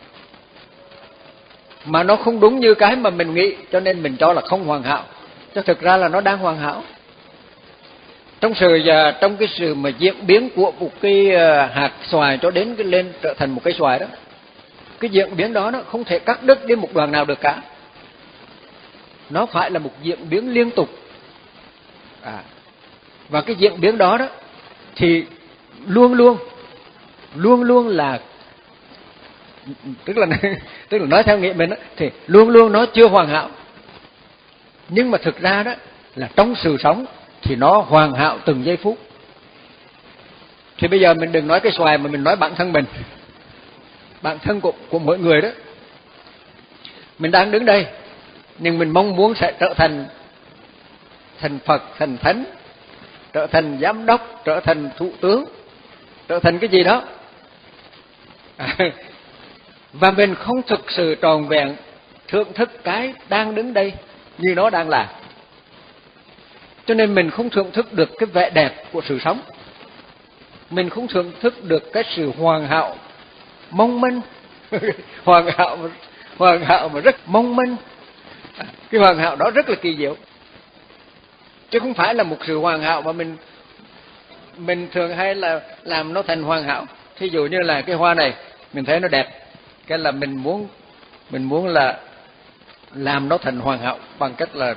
mà nó không đúng như cái mà mình nghĩ, cho nên mình cho là không hoàn hảo, chứ thực ra là nó đang hoàn hảo. Trong sự trong cái sự mà diễn biến của một cái hạt xoài cho đến cái lên trở thành một cái xoài đó, cái diễn biến đó nó không thể cắt đứt đến một đoạn nào được cả. Nó phải là một diễn biến liên tục. À, và cái diễn biến đó đó thì luôn luôn luôn luôn là, tức là tức là nói theo nghĩa mình đó, thì luôn luôn nó chưa hoàn hảo. Nhưng mà thực ra đó là trong sự sống thì nó hoàn hảo từng giây phút. Thì bây giờ mình đừng nói cái xoài mà mình nói bản thân mình, bản thân của, của mỗi người đó. Mình đang đứng đây, nhưng mình mong muốn sẽ trở thành thành Phật, thành Thánh, trở thành giám đốc, trở thành thủ tướng, trở thành cái gì đó. À, và mình không thực sự tròn vẹn thưởng thức cái đang đứng đây như nó đang là. Cho nên mình không thưởng thức được cái vẻ đẹp của sự sống. Mình không thưởng thức được cái sự hoàn hảo mong manh. hoàn hảo hoàn hảo mà rất mong manh. Cái hoàn hảo đó rất là kỳ diệu, chứ không phải là một sự hoàn hảo mà mình mình thường hay là làm nó thành hoàn hảo. Thí dụ như là cái hoa này mình thấy nó đẹp, cái là mình muốn mình muốn là làm nó thành hoàn hảo bằng cách là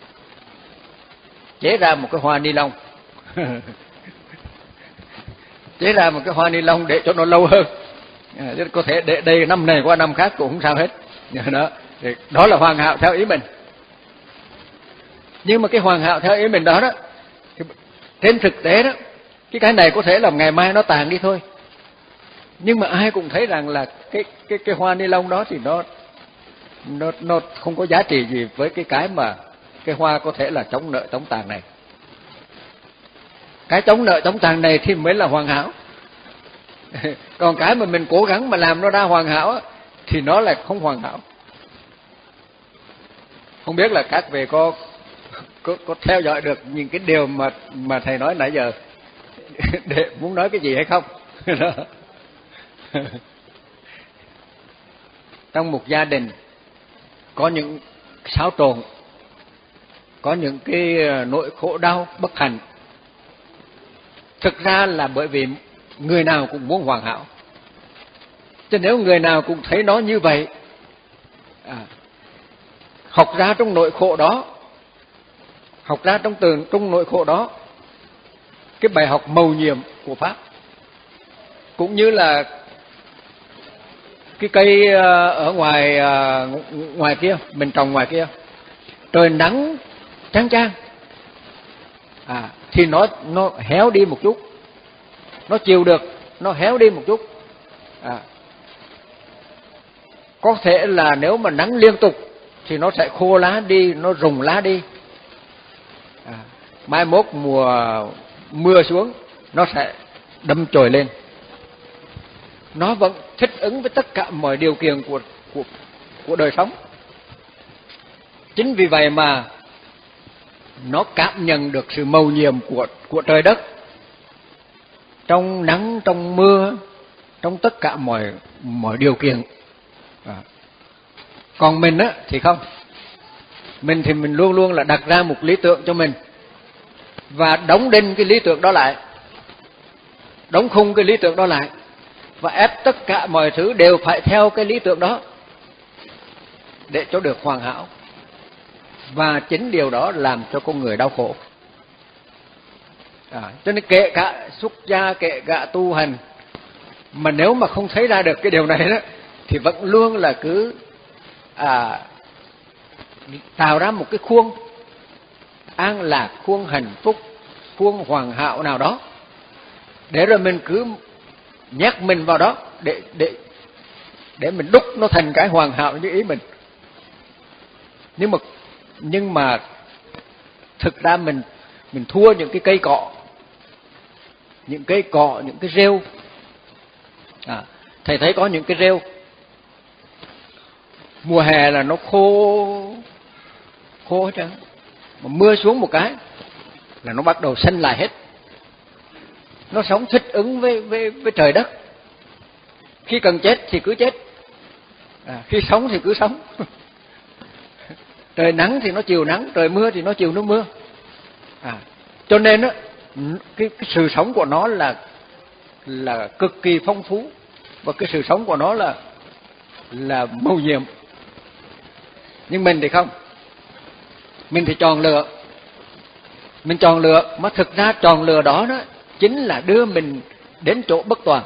chế ra một cái hoa ni lông chế ra một cái hoa ni lông để cho nó lâu hơn, à, có thể để đây năm này qua năm khác cũng không sao hết. Đó, đó là hoàn hảo theo ý mình. Nhưng mà cái hoàn hảo theo ý mình đó đó, trên thực tế đó, cái cái này có thể là ngày mai nó tàn đi thôi. Nhưng mà ai cũng thấy rằng là cái cái cái hoa ni lông đó thì nó nó nó không có giá trị gì với cái cái mà cái hoa có thể là chống nợ chống tàn này. Cái chống nợ chống tàn này thì mới là hoàn hảo. Còn cái mà mình cố gắng mà làm nó ra hoàn hảo á, thì nó là không hoàn hảo. Không biết là các vị có có, có theo dõi được những cái điều mà mà thầy nói nãy giờ để muốn nói cái gì hay không? Trong một gia đình có những xáo trộn, có những cái nỗi khổ đau bất hạnh, thực ra là bởi vì người nào cũng muốn hoàn hảo. Chứ nếu người nào cũng thấy nó như vậy, à, học ra trong nỗi khổ đó, học ra trong từ trong nỗi khổ đó cái bài học mầu nhiệm của Pháp. Cũng như là cái cây ở ngoài ngoài kia, mình trồng ngoài kia, trời nắng chang chang, à, thì nó nó héo đi một chút, nó chịu được, nó héo đi một chút, à. Có thể là nếu mà nắng liên tục thì nó sẽ khô lá đi, nó rụng lá đi. À, mai mốt mùa mưa xuống nó sẽ đâm chồi lên. Nó vẫn thích ứng với tất cả mọi điều kiện của của của đời sống. Chính vì vậy mà nó cảm nhận được sự mầu nhiệm của của trời đất, trong nắng, trong mưa, trong tất cả mọi mọi điều kiện. À. Còn mình á thì không. Mình thì mình luôn luôn là đặt ra một lý tưởng cho mình và đóng đinh cái lý tưởng đó lại, đóng khung cái lý tưởng đó lại và ép tất cả mọi thứ đều phải theo cái lý tưởng đó để cho được hoàn hảo. Và chính điều đó làm cho con người đau khổ. À, cho nên kể cả xuất gia, kể cả tu hành, mà nếu mà không thấy ra được cái điều này đó thì vẫn luôn là cứ à, tạo ra một cái khuôn an lạc, khuôn hạnh phúc, khuôn hoàn hảo nào đó, để rồi mình cứ nhắc mình vào đó để để để mình đúc nó thành cái hoàn hảo như ý mình. Nhưng mà nhưng mà thực ra mình mình thua những cái cây cọ, những cây cọ, những cái rêu. À, thầy thấy có những cái rêu mùa hè là nó khô khô hết trơn, mà mưa xuống một cái là nó bắt đầu xanh lại hết. Nó sống thích ứng với với với trời đất. Khi cần chết thì cứ chết, à, khi sống thì cứ sống. Trời nắng thì nó chiều nắng, trời mưa thì nó chiều nó mưa. À, cho nên á, cái, cái sự sống của nó là là cực kỳ phong phú, và cái sự sống của nó là là mầu nhiệm. Nhưng mình thì không. Mình thì chọn lựa. Mình chọn lựa, mà thực ra chọn lựa đó đó chính là đưa mình đến chỗ bất toàn.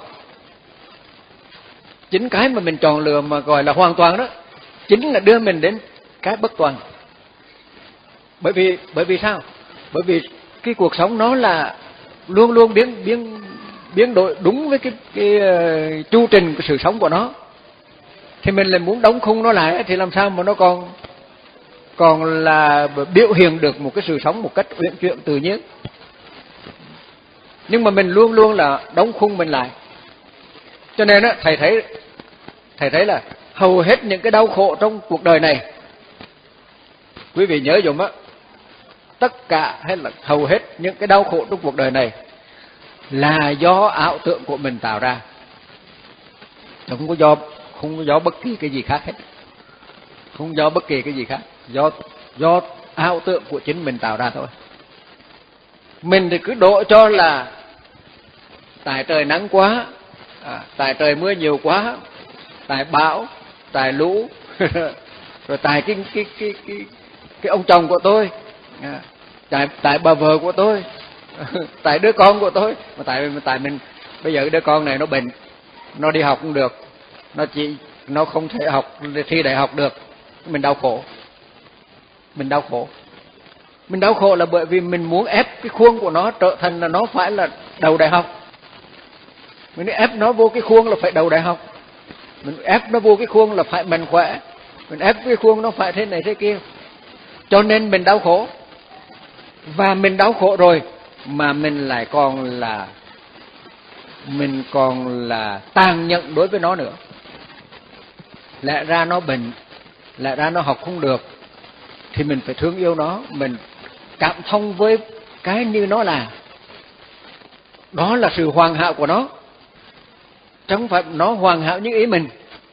Chính cái mà mình chọn lựa mà gọi là hoàn toàn đó chính là đưa mình đến cái bất toàn. Bởi vì bởi vì sao? Bởi vì cái cuộc sống nó là luôn luôn biến biến biến đổi đúng với cái cái uh, chu trình của sự sống của nó. Thì mình lại muốn đóng khung nó lại thì làm sao mà nó còn còn là biểu hiện được một cái sự sống một cách uyển chuyển tự nhiên. Nhưng mà mình luôn luôn là đóng khung mình lại. Cho nên á, thầy thấy thầy thấy là hầu hết những cái đau khổ trong cuộc đời này, quý vị nhớ dùm á, tất cả hay là hầu hết những cái đau khổ trong cuộc đời này là do ảo tưởng của mình tạo ra, không có do không có do bất kỳ cái gì khác hết, không do bất kỳ cái gì khác, do do ảo tưởng của chính mình tạo ra thôi. Mình thì cứ đổ cho là tại trời nắng quá, à, tại trời mưa nhiều quá, tại bão, tại lũ, rồi tại cái cái cái cái cái ông chồng của tôi, à, tại tại bà vợ của tôi, tại đứa con của tôi, mà tại tại mình bây giờ đứa con này nó bệnh, nó đi học không được, nó chỉ nó không thể học thi đại học được, mình đau khổ. Mình đau khổ. Mình đau khổ là bởi vì mình muốn ép cái khuôn của nó trở thành là nó phải là đầu đại học. Mình ép nó vô cái khuôn là phải đầu đại học. Mình ép nó vô cái khuôn là phải mạnh khỏe. Mình ép cái khuôn nó phải thế này thế kia. Cho nên mình đau khổ. Và mình đau khổ rồi mà mình lại còn là mình còn là tàn nhẫn đối với nó nữa. Lẽ ra nó bệnh, lẽ ra nó học không được, thì mình phải thương yêu nó, mình cảm thông với cái như nó là. Đó là sự hoàn hảo của nó, chứ không phải nó hoàn hảo như ý mình.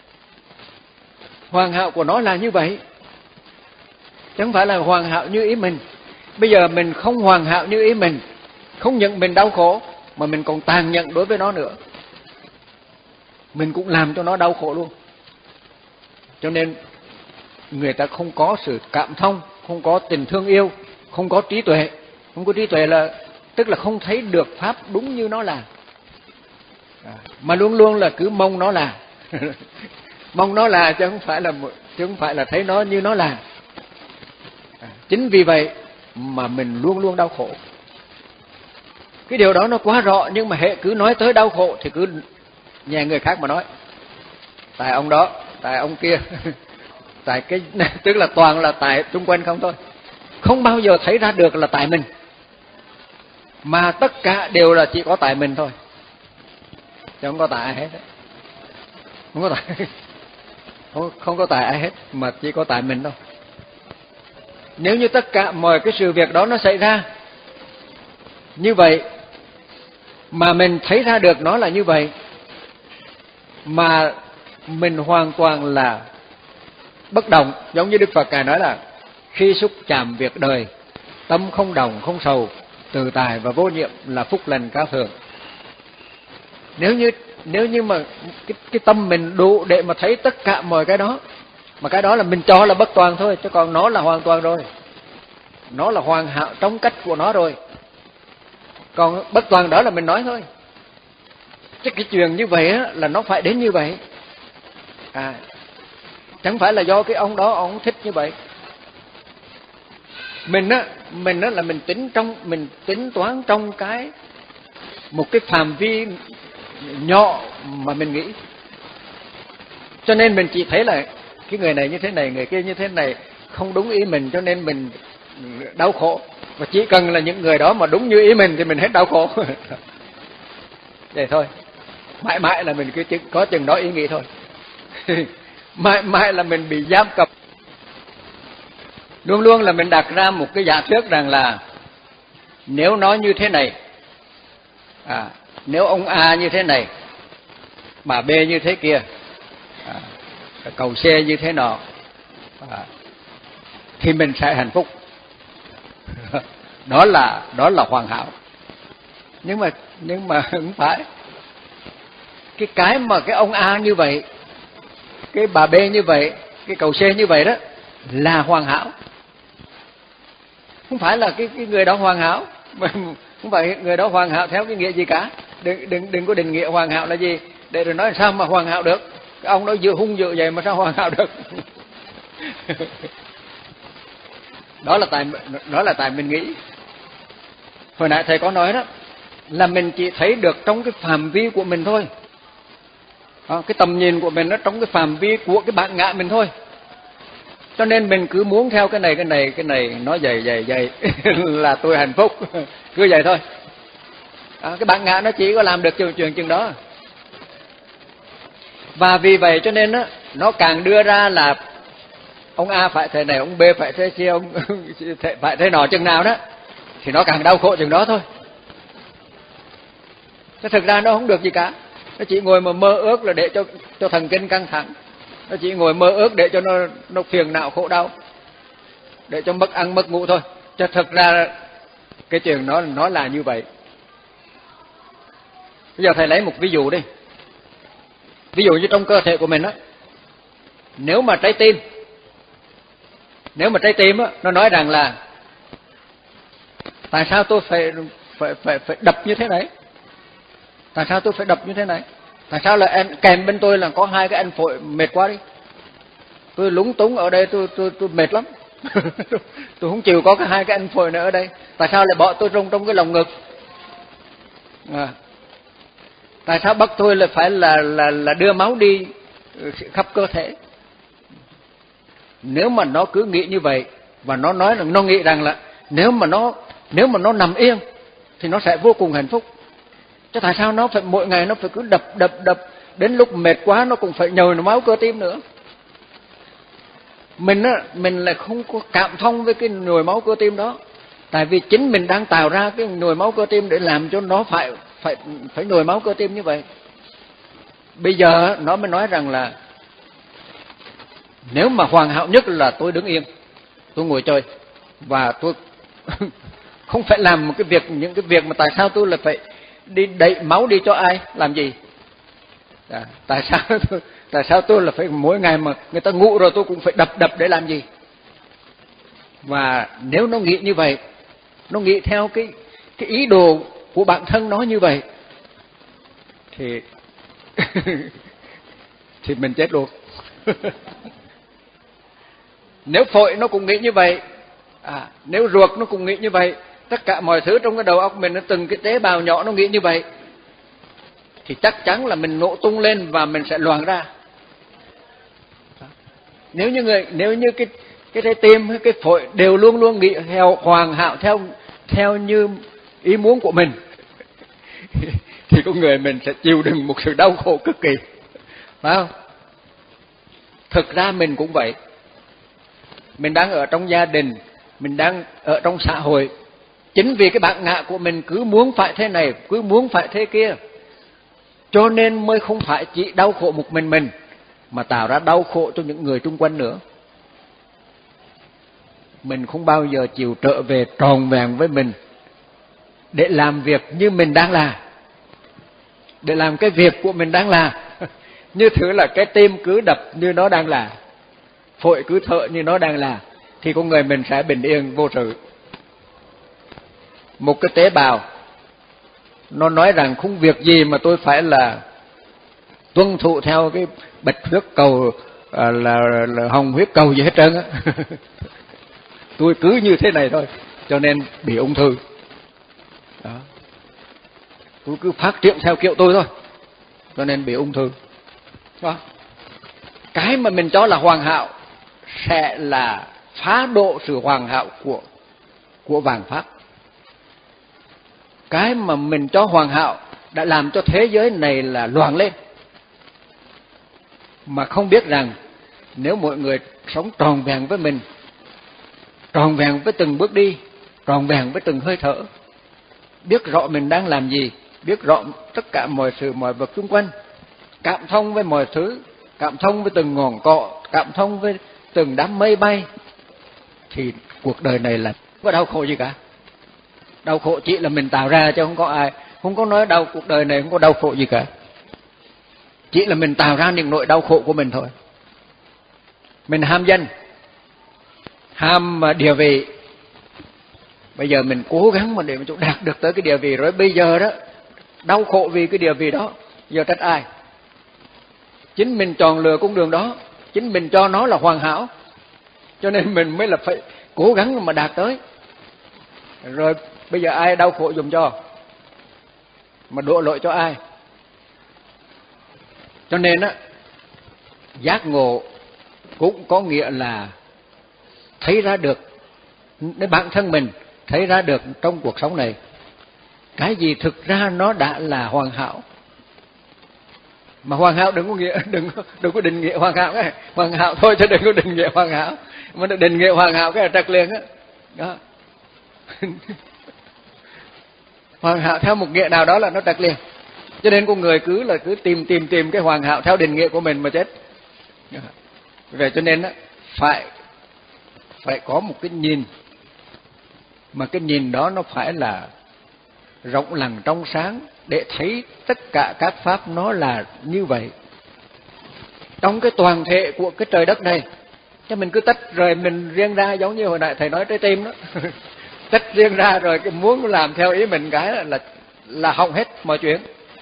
Hoàn hảo của nó là như vậy, chứ không phải là hoàn hảo như ý mình. Bây giờ mình không hoàn hảo như ý mình, không những mình đau khổ mà mình còn tàn nhẫn đối với nó nữa, mình cũng làm cho nó đau khổ luôn. Cho nên người ta không có sự cảm thông, không có tình thương yêu, không có trí tuệ. Không có trí tuệ là tức là không thấy được pháp đúng như nó là, à, mà luôn luôn là cứ mong nó là mong nó là chứ không phải là chứ không phải là thấy nó như nó là. À, chính vì vậy mà mình luôn luôn đau khổ. Cái điều đó nó quá rõ, nhưng mà hệ cứ nói tới đau khổ thì cứ nhà người khác mà nói tại ông đó tại ông kia, tại cái tức là toàn là tại xung quanh không thôi, không bao giờ thấy ra được là tại mình, mà tất cả đều là chỉ có tại mình thôi, chứ không có tại ai hết. Không có tại không, không có tại ai hết, mà chỉ có tại mình thôi. Nếu như tất cả mọi cái sự việc đó nó xảy ra như vậy mà mình thấy ra được nó là như vậy, mà mình hoàn toàn là bất động, giống như Đức Phật Ngài nói là khi xúc chạm việc đời, tâm không đồng không sầu, tự tại và vô nhiệm là phúc lành cao thượng. Nếu như nếu như mà cái, cái tâm mình đủ để mà thấy tất cả mọi cái đó, mà cái đó là mình cho là bất toàn thôi, chứ còn nó là hoàn toàn rồi, nó là hoàn hảo trong cách của nó rồi, còn bất toàn đó là mình nói thôi. Chứ cái chuyện như vậy á, là nó phải đến như vậy, à, chẳng phải là do cái ông đó ông thích như vậy. Mình á, mình á là mình tính trong mình tính toán trong cái một cái phạm vi nhỏ mà mình nghĩ, cho nên mình chỉ thấy là cái người này như thế này, người kia như thế này, không đúng ý mình, cho nên mình đau khổ. Và chỉ cần là những người đó mà đúng như ý mình thì mình hết đau khổ. Vậy thôi, mãi mãi là mình cứ có chừng đó ý nghĩ thôi. Mãi mãi là mình bị giam cầm. Luôn luôn là mình đặt ra một cái giả thuyết rằng là nếu nó như thế này, à, nếu ông A như thế này, bà B như thế kia, à, cầu C như thế nọ, à, thì mình sẽ hạnh phúc. Đó là đó là hoàn hảo. Nhưng mà nhưng mà không phải. Cái cái mà cái ông A như vậy, cái bà B như vậy, cái cầu C như vậy đó là hoàn hảo. Không phải là cái cái người đó hoàn hảo, không phải người đó hoàn hảo theo cái nghĩa gì cả. Đừng đừng đừng có định nghĩa hoàn hảo là gì để rồi nói sao mà hoàn hảo được. Cái ông đó dữ hung dữ vậy mà sao hoàn hảo được. Đó là tại đó là tại mình nghĩ. Hồi nãy thầy có nói đó là mình chỉ thấy được trong cái phạm vi của mình thôi. Đó, cái tầm nhìn của mình nó trong cái phạm vi của cái bản ngã mình thôi. Cho nên mình cứ muốn theo cái này cái này cái này nói vậy vậy vậy là tôi hạnh phúc, cứ vậy thôi. À, cái bản ngã nó chỉ có làm được chuyện chuyện chừng đó. Và vì vậy cho nên đó, nó càng đưa ra là ông A phải thế này, ông B phải thế kia, ông phải thế nọ chừng nào đó, thì nó càng đau khổ chừng đó thôi. Chứ thực ra nó không được gì cả. Nó chỉ ngồi mà mơ ước là để cho cho thần kinh căng thẳng. Nó chỉ ngồi mơ ước để cho nó nó phiền não khổ đau, để cho mất ăn mất ngủ thôi. Chứ thực ra cái chuyện nó nó là như vậy. Bây giờ thầy lấy một ví dụ đi. Ví dụ như trong cơ thể của mình á, nếu mà trái tim nếu mà trái tim á nó nói rằng là tại sao tôi phải phải phải phải đập như thế này? Tại sao tôi phải đập như thế này? Tại sao là em kèm bên tôi là có hai cái anh phổi mệt quá đi. Tôi lúng túng ở đây, tôi tôi tôi mệt lắm. Tôi không chịu có cái hai cái anh phổi nữa ở đây. Tại sao lại bỏ tôi trong trong cái lòng ngực? À. Tại sao bắt tôi là phải là là là đưa máu đi khắp cơ thể? Nếu mà nó cứ nghĩ như vậy và nó nói là nó nghĩ rằng là nếu mà nó nếu mà nó nằm yên thì nó sẽ vô cùng hạnh phúc. Chứ tại sao nó phải mỗi ngày nó phải cứ đập đập đập đến lúc mệt quá nó cũng phải nhồi máu cơ tim nữa? Mình á, mình lại không có cảm thông với cái nhồi máu cơ tim đó. Tại vì chính mình đang tạo ra cái nhồi máu cơ tim để làm cho nó phải phải phải nhồi máu cơ tim như vậy. Bây giờ nó mới nói rằng là nếu mà hoàn hảo nhất là tôi đứng yên, tôi ngồi chơi và tôi không phải làm một cái việc những cái việc mà tại sao tôi là phải đi đẩy máu đi cho ai làm gì? À, tại sao tôi, tại sao tôi là phải mỗi ngày mà người ta ngủ rồi tôi cũng phải đập đập để làm gì? Và nếu nó nghĩ như vậy, nó nghĩ theo cái cái ý đồ của bản thân nó như vậy thì thì mình chết luôn. Nếu phổi nó cũng nghĩ như vậy, à, nếu ruột nó cũng nghĩ như vậy, tất cả mọi thứ trong cái đầu óc mình, nó từng cái tế bào nhỏ nó nghĩ như vậy, thì chắc chắn là mình nổ tung lên và mình sẽ loạn ra. Nếu như người nếu như cái cái trái tim hay cái phổi đều luôn luôn nghĩ theo hoàn hảo, theo theo như ý muốn của mình thì con người mình sẽ chịu đựng một sự đau khổ cực kỳ, phải không? Thực ra mình cũng vậy. Mình đang ở trong gia đình, mình đang ở trong xã hội, chính vì cái bản ngã của mình cứ muốn phải thế này, cứ muốn phải thế kia, cho nên mới không phải chỉ đau khổ một mình mình, mà tạo ra đau khổ cho những người xung quanh nữa. Mình không bao giờ chịu trở về tròn vẹn với mình để làm việc như mình đang làm, để làm cái việc của mình đang làm. Như thử là cái tim cứ đập như nó đang làm, phổi cứ thở như nó đang làm, thì con người mình sẽ bình yên vô sự. Một cái tế bào nó nói rằng không việc gì mà tôi phải là tuân thủ theo cái bạch huyết cầu là, là, là hồng huyết cầu gì hết trơn á. Tôi cứ như thế này thôi, cho nên bị ung thư. Đó. Tôi cứ phát triển theo kiểu tôi thôi, cho nên bị ung thư. Đó. Cái mà mình cho là hoàn hảo sẽ là phá độ sự hoàn hảo của của vạn pháp. Cái mà mình cho hoàn hảo đã làm cho thế giới này là loạn lên, mà không biết rằng nếu mọi người sống tròn vẹn với mình, tròn vẹn với từng bước đi, tròn vẹn với từng hơi thở, biết rõ mình đang làm gì, biết rõ tất cả mọi sự mọi vật xung quanh, cảm thông với mọi thứ, cảm thông với từng ngọn cỏ, cảm thông với từng đám mây bay, thì cuộc đời này là không có đau khổ gì cả. Đau khổ chỉ là mình tạo ra chứ không có ai, không có nói đau cuộc đời này không có đau khổ gì cả. Chỉ là mình tạo ra những nỗi đau khổ của mình thôi. Mình ham danh, ham địa vị. Bây giờ mình cố gắng mà để mà đạt được tới cái địa vị rồi, bây giờ đó đau khổ vì cái địa vị đó, giờ trách ai? Chính mình chọn lựa con đường đó, chính mình cho nó là hoàn hảo, cho nên mình mới là phải cố gắng mà đạt tới. Rồi bây giờ ai đau khổ dùm cho, mà đổ lỗi cho ai? Cho nên á, giác ngộ cũng có nghĩa là thấy ra được đến bản thân mình, thấy ra được trong cuộc sống này cái gì thực ra nó đã là hoàn hảo. Mà hoàn hảo đừng có nghĩa đừng đừng có định nghĩa hoàn hảo cái hoàn hảo thôi, chứ đừng có định nghĩa hoàn hảo. Mà định nghĩa hoàn hảo cái là trật liền á. Đó. Hoàn hảo theo một nghĩa nào đó là nó trật liền. Cho nên con người cứ là cứ tìm tìm tìm cái hoàn hảo theo định nghĩa của mình mà chết. Vậy cho nên á, phải phải có một cái nhìn, mà cái nhìn đó nó phải là rộng lặng trong sáng, để thấy tất cả các pháp nó là như vậy trong cái toàn thể của cái trời đất này. Chứ mình cứ tách rời mình riêng ra, giống như hồi nãy thầy nói trái tim đó. Tách riêng ra rồi cái muốn làm theo ý mình cái là là hỏng hết mọi chuyện.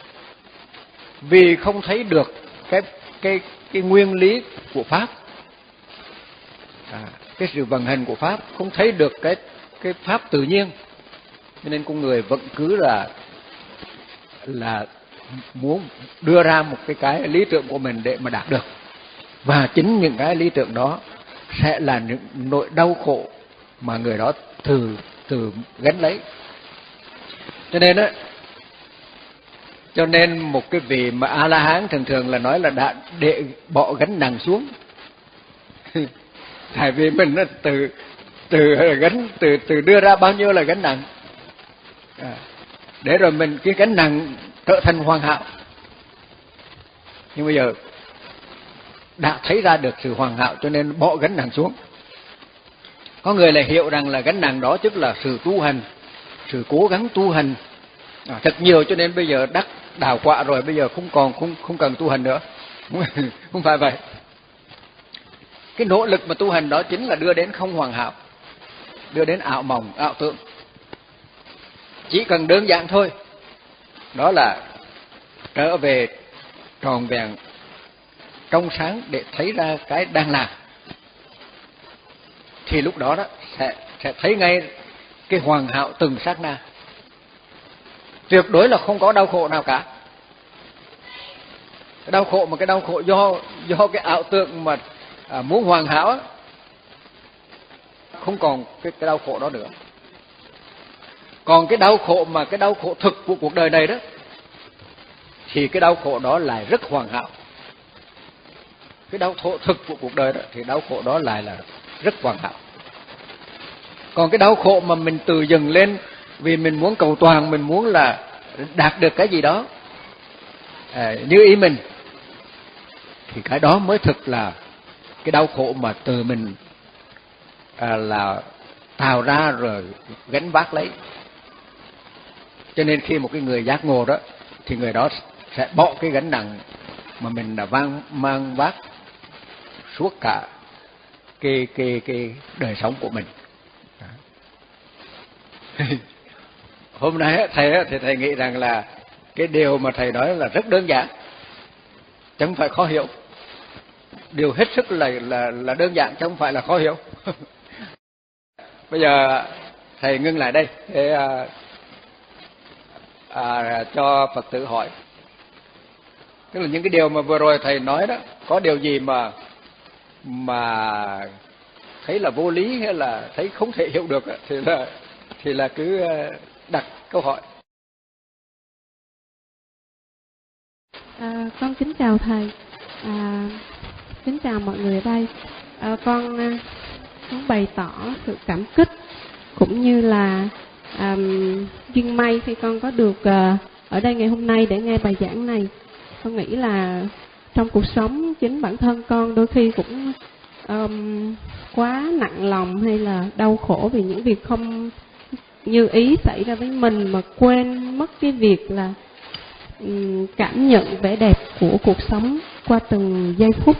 Vì không thấy được cái cái cái nguyên lý của pháp, à, cái sự vận hành của pháp, không thấy được cái cái pháp tự nhiên, cho nên con người vẫn cứ là là muốn đưa ra một cái cái lý tưởng của mình để mà đạt được, và chính những cái lý tưởng đó sẽ là những nỗi đau khổ mà người đó từ từ gánh lấy. Cho nên á, cho nên một cái vị mà A La Hán thường thường là nói là đã để bỏ gánh nặng xuống. Tại vì mình nó từ từ gánh từ từ đưa ra bao nhiêu là gánh nặng, à, để rồi mình cái gánh nặng trở thành hoàn hảo. Nhưng bây giờ đã thấy ra được sự hoàn hảo, cho nên bỏ gánh nặng xuống. Có người lại hiểu rằng là gánh nặng đó tức là sự tu hành, sự cố gắng tu hành à, thật nhiều, cho nên bây giờ đắc đạo quả rồi, bây giờ không còn không không cần tu hành nữa. Không phải vậy. Cái nỗ lực mà tu hành đó chính là đưa đến không hoàn hảo, đưa đến ảo mộng, ảo tưởng. Chỉ cần đơn giản thôi, đó là trở về tròn vẹn trong sáng để thấy ra cái đang làm, thì lúc đó đó sẽ sẽ thấy ngay cái hoàn hảo từng sát na. Tuyệt đối là không có đau khổ nào cả. Cái đau khổ mà cái đau khổ do do cái ảo tưởng mà à, muốn hoàn hảo không còn cái, cái đau khổ đó nữa. Còn cái đau khổ mà cái đau khổ thực của cuộc đời này đó, thì cái đau khổ đó lại rất hoàn hảo. Cái đau khổ thực của cuộc đời đó thì đau khổ đó lại là rất hoàn hảo. Còn cái đau khổ mà mình tự dừng lên vì mình muốn cầu toàn, mình muốn là đạt được cái gì đó à, như ý mình, thì cái đó mới thực là cái đau khổ mà từ mình à, là tạo ra rồi gánh vác lấy. Cho nên khi một cái người giác ngộ đó, thì người đó sẽ bỏ cái gánh nặng mà mình đã mang, mang vác suốt cả cái, cái, cái đời sống của mình. Hôm nay thầy thì thầy nghĩ rằng là cái điều mà thầy nói là rất đơn giản, chứ không phải khó hiểu. Điều hết sức là là là đơn giản chứ không phải là khó hiểu. Bây giờ thầy ngưng lại đây để à, à, cho Phật tử hỏi. Tức là những cái điều mà vừa rồi thầy nói đó, có điều gì mà mà thấy là vô lý hay là thấy không thể hiểu được thì là thì là cứ đặt câu hỏi. À, con kính chào thầy, à, kính chào mọi người ở đây. À, con à, muốn bày tỏ sự cảm kích cũng như là à, duyên may khi con có được à, ở đây ngày hôm nay để nghe bài giảng này. Con nghĩ là trong cuộc sống chính bản thân con đôi khi cũng um, quá nặng lòng hay là đau khổ vì những việc không như ý xảy ra với mình, mà quên mất cái việc là um, cảm nhận vẻ đẹp của cuộc sống qua từng giây phút.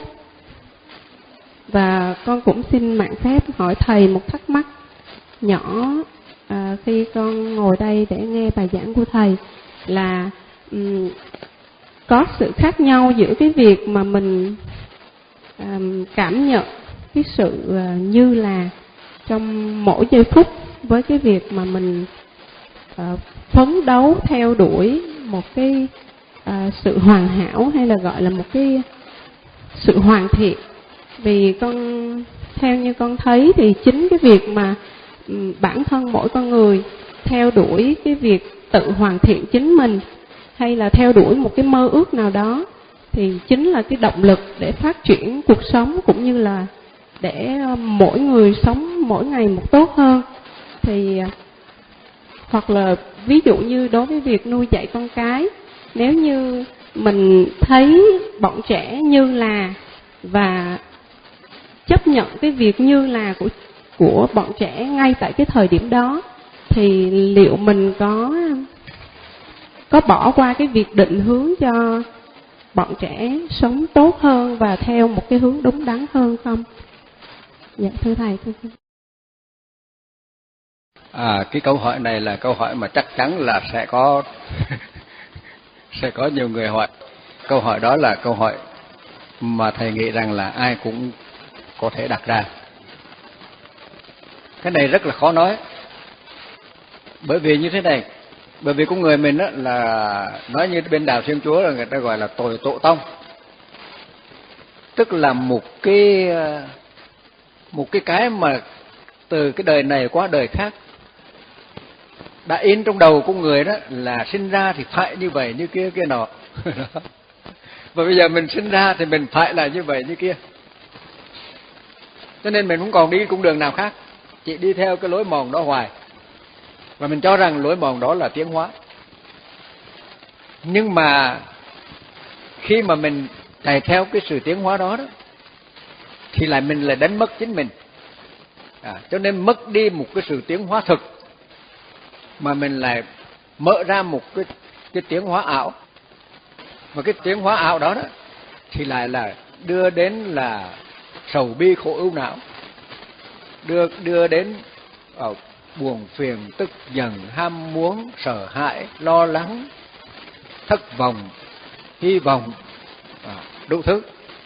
Và con cũng xin mạng phép hỏi thầy một thắc mắc nhỏ à, khi con ngồi đây để nghe bài giảng của thầy là um, có sự khác nhau giữa cái việc mà mình à, cảm nhận cái sự à, như là trong mỗi giây phút với cái việc mà mình à, phấn đấu theo đuổi một cái à, sự hoàn hảo hay là gọi là một cái sự hoàn thiện. Vì con theo như con thấy thì chính cái việc mà um, bản thân mỗi con người theo đuổi cái việc tự hoàn thiện chính mình hay là theo đuổi một cái mơ ước nào đó thì chính là cái động lực để phát triển cuộc sống, cũng như là để mỗi người sống mỗi ngày một tốt hơn. Thì hoặc là ví dụ như đối với việc nuôi dạy con cái, nếu như mình thấy bọn trẻ như là và chấp nhận cái việc như là của của bọn trẻ ngay tại cái thời điểm đó, thì liệu mình có có bỏ qua cái việc định hướng cho bọn trẻ sống tốt hơn và theo một cái hướng đúng đắn hơn không? Dạ thưa thầy. Thưa thầy. À, cái câu hỏi này là câu hỏi mà chắc chắn là sẽ có sẽ có nhiều người hỏi. Câu hỏi đó là câu hỏi mà thầy nghĩ rằng là ai cũng có thể đặt ra. Cái này rất là khó nói. Bởi vì như thế này, bởi vì con người mình á, là nói như bên đạo Thiên Chúa là người ta gọi là tội tổ tông, tức là một cái một cái cái mà từ cái đời này qua đời khác đã in trong đầu con người, đó là sinh ra thì phải như vậy như kia kia nọ. Và bây giờ mình sinh ra thì mình phải là như vậy như kia, cho nên mình không còn đi cung đường nào khác, chỉ đi theo cái lối mòn đó hoài. Và mình cho rằng lối mòn đó là tiến hóa. Nhưng mà khi mà mình chạy theo cái sự tiến hóa đó, đó thì lại mình lại đánh mất chính mình. À, cho nên mất đi một cái sự tiến hóa thực, mà mình lại mở ra một cái cái tiến hóa ảo. Và cái tiến hóa ảo đó, đó thì lại là đưa đến là sầu bi khổ ưu não, đưa đưa đến uh, buồn phiền, tức giận, ham muốn, sợ hãi, lo lắng, thất vọng, hy vọng, à, đủ thứ.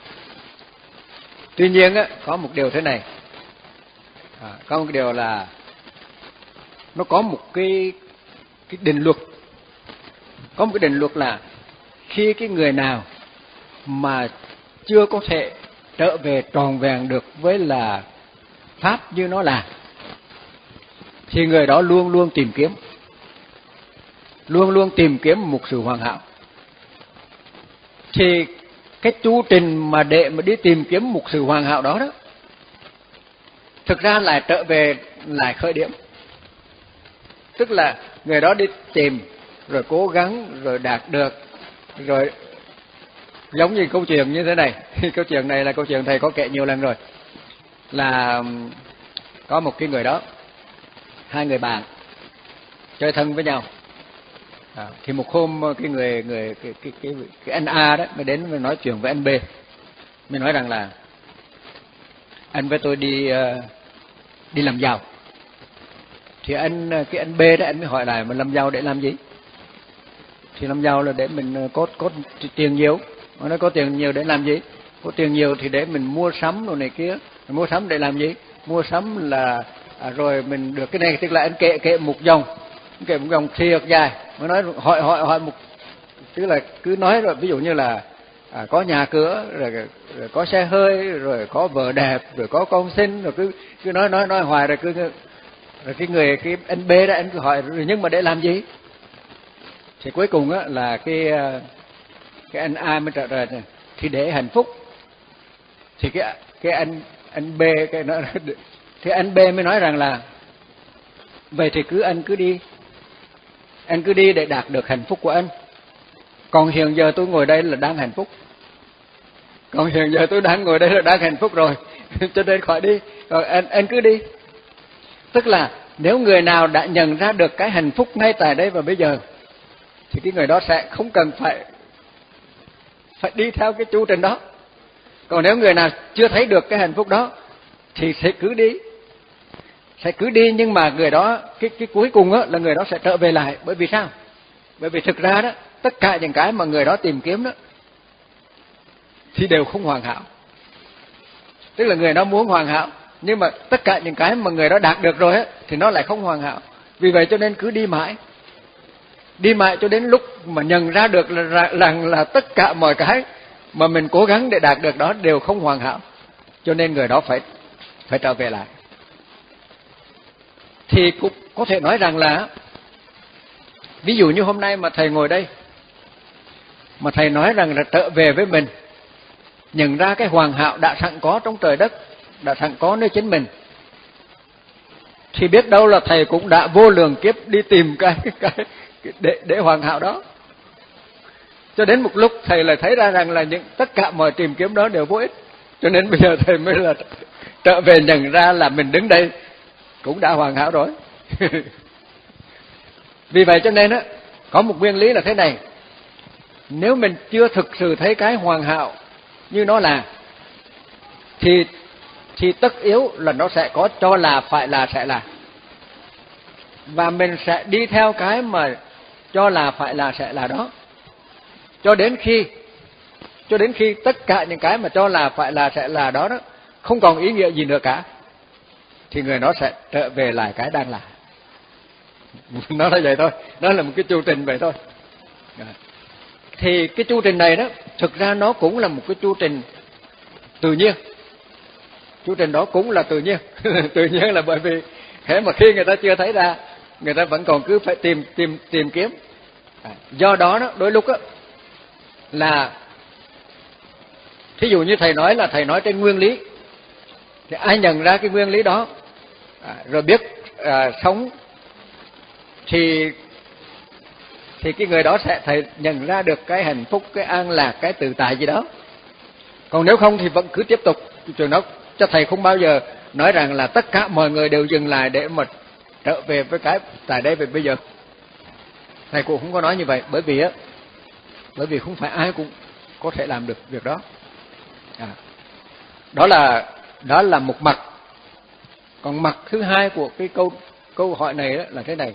Tuy nhiên á, có một điều thế này, à, có một điều là nó có một cái cái định luật, có một cái định luật là khi cái người nào mà chưa có thể trở về tròn vẹn được với là pháp như nó là, thì người đó luôn luôn tìm kiếm, luôn luôn tìm kiếm một sự hoàn hảo. Thì cái chu trình mà để mà đi tìm kiếm một sự hoàn hảo đó đó, thực ra lại trở về lại khởi điểm. Tức là người đó đi tìm, rồi cố gắng, rồi đạt được, rồi giống như câu chuyện như thế này. Câu chuyện này là câu chuyện thầy có kể nhiều lần rồi. Là có một cái người đó, hai người bạn chơi thân với nhau. À, thì một hôm cái người người cái cái cái, cái anh A đó mới đến mới nói chuyện với anh B, mới nói rằng là anh với tôi đi uh, đi làm giàu. Thì anh cái anh B đó anh mới hỏi lại, mà làm giàu để làm gì? Thì làm giàu là để mình có có tiền nhiều. Nó nói có tiền nhiều để làm gì? Có tiền nhiều thì để mình mua sắm đồ này kia. Mua sắm để làm gì? Mua sắm là à, rồi mình được cái này. Tức là anh kệ kệ một dòng, kệ một dòng thiệt dài. Mới nói hỏi hỏi hỏi một, tức là cứ nói rồi, ví dụ như là à, có nhà cửa, rồi, rồi có xe hơi, rồi có vợ đẹp, rồi có con xinh, rồi cứ cứ nói nói nói hoài, rồi cứ rồi cái người cái anh B đó anh cứ hỏi rồi nhưng mà để làm gì? Thì cuối cùng á là cái cái anh A mới trả lời thì để hạnh phúc. Thì cái cái anh anh B cái nó thì anh B mới nói rằng là vậy thì cứ anh cứ đi, anh cứ đi để đạt được hạnh phúc của anh. Còn hiện giờ tôi ngồi đây là đang hạnh phúc. Còn hiện giờ tôi đang ngồi đây là đang hạnh phúc rồi. Cho nên khỏi đi. Rồi anh anh cứ đi. Tức là nếu người nào đã nhận ra được cái hạnh phúc ngay tại đây và bây giờ, thì cái người đó sẽ không cần phải phải đi theo cái chu trình đó. Còn nếu người nào chưa thấy được cái hạnh phúc đó thì sẽ cứ đi, sẽ cứ đi nhưng mà người đó cái cái cuối cùng á là người đó sẽ trở về lại. Bởi vì sao? Bởi vì thực ra đó tất cả những cái mà người đó tìm kiếm đó thì đều không hoàn hảo. Tức là người đó muốn hoàn hảo, nhưng mà tất cả những cái mà người đó đạt được rồi á thì nó lại không hoàn hảo. Vì vậy cho nên cứ đi mãi, đi mãi cho đến lúc mà nhận ra được là, là, là, là tất cả mọi cái mà mình cố gắng để đạt được đó đều không hoàn hảo. Cho nên người đó phải phải trở về lại. Thì cũng có thể nói rằng là ví dụ như hôm nay mà thầy ngồi đây, mà thầy nói rằng là trở về với mình, nhận ra cái hoàn hảo đã sẵn có trong trời đất, đã sẵn có nơi chính mình, thì biết đâu là thầy cũng đã vô lượng kiếp đi tìm cái cái để để hoàn hảo đó. Cho đến một lúc thầy lại thấy ra rằng là những tất cả mọi tìm kiếm đó đều vô ích. Cho nên bây giờ thầy mới là trở về nhận ra là mình đứng đây cũng đã hoàn hảo rồi. Vì vậy cho nên á, có một nguyên lý là thế này. Nếu mình chưa thực sự thấy cái hoàn hảo như nó là, thì thì tất yếu là nó sẽ có cho là, phải là, sẽ là. Và mình sẽ đi theo cái mà cho là, phải là, sẽ là đó. Cho đến khi cho đến khi tất cả những cái mà cho là, phải là, sẽ là đó đó không còn ý nghĩa gì nữa cả, thì người nó sẽ trở về lại cái đang là. Nó là vậy thôi, đó là một cái chu trình vậy thôi. Thì cái chu trình này đó, thực ra nó cũng là một cái chu trình tự nhiên. Chu trình đó cũng là tự nhiên. Tự nhiên là bởi vì thế mà khi người ta chưa thấy ra, người ta vẫn còn cứ phải tìm tìm tìm kiếm. Do đó đó, đôi lúc đó, là thí dụ như thầy nói là thầy nói trên nguyên lý, thì ai nhận ra cái nguyên lý đó à, rồi biết à, sống thì thì cái người đó sẽ thầy nhận ra được cái hạnh phúc, cái an lạc, cái tự tại gì đó. Còn nếu không thì vẫn cứ tiếp tục trường đó. Cho thầy không bao giờ nói rằng là tất cả mọi người đều dừng lại để mà trở về với cái tại đây về bây giờ. Thầy cũng không có nói như vậy, bởi vì á, bởi vì không phải ai cũng có thể làm được việc đó. À, đó là đó là một mặt. Còn mặt thứ hai của cái câu câu hỏi này đó là thế này,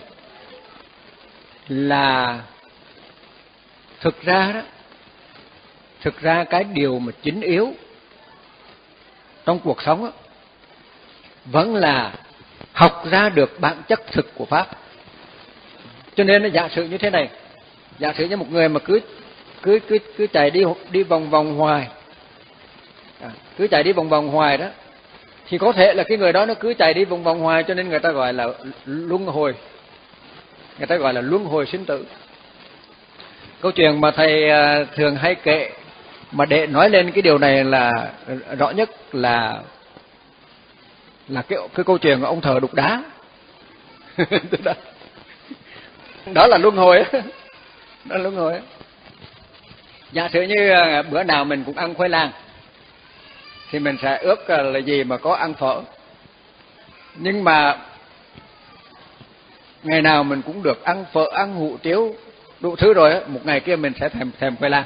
là thực ra đó, thực ra cái điều mà chính yếu trong cuộc sống đó, vẫn là học ra được bản chất thực của pháp. Cho nên nó giả sử như thế này, giả sử như một người mà cứ cứ cứ cứ chạy đi đi vòng vòng hoài, À, cứ chạy đi vòng vòng hoài đó, thì có thể là cái người đó nó cứ chạy đi vòng vòng hoài, cho nên người ta gọi là luân hồi, người ta gọi là luân hồi sinh tử. Câu chuyện mà thầy thường hay kể mà để nói lên cái điều này là rõ nhất là là cái cái câu chuyện của ông thờ đục đá. Đó là luân hồi. Đó là luân hồi. Giả sử như bữa nào mình cũng ăn khoai lang thì mình sẽ ước là gì mà có ăn phở, nhưng mà ngày nào mình cũng được ăn phở, ăn hủ tiếu đủ thứ rồi, một ngày kia mình sẽ thèm thèm khoai lang.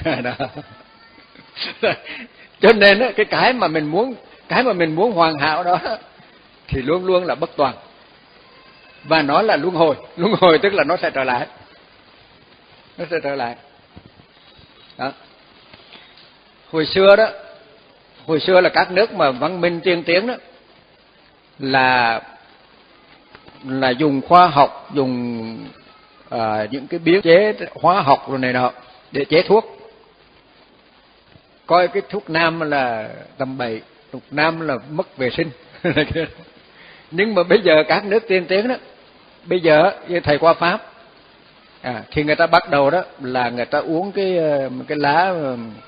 Cho nên cái cái mà mình muốn cái mà mình muốn hoàn hảo đó thì luôn luôn là bất toàn, và nó là luân hồi. Luân hồi tức là nó sẽ trở lại, nó sẽ trở lại. Đó. Hồi xưa đó, hồi xưa là các nước mà văn minh tiên tiến đó là là dùng khoa học, dùng à, những cái biến chế hóa học rồi này nọ để chế thuốc. Coi cái thuốc nam là tầm bậy, thuốc nam là mất vệ sinh. Nhưng mà bây giờ các nước tiên tiến đó, bây giờ như thầy qua Pháp à, thì người ta bắt đầu đó là người ta uống cái cái lá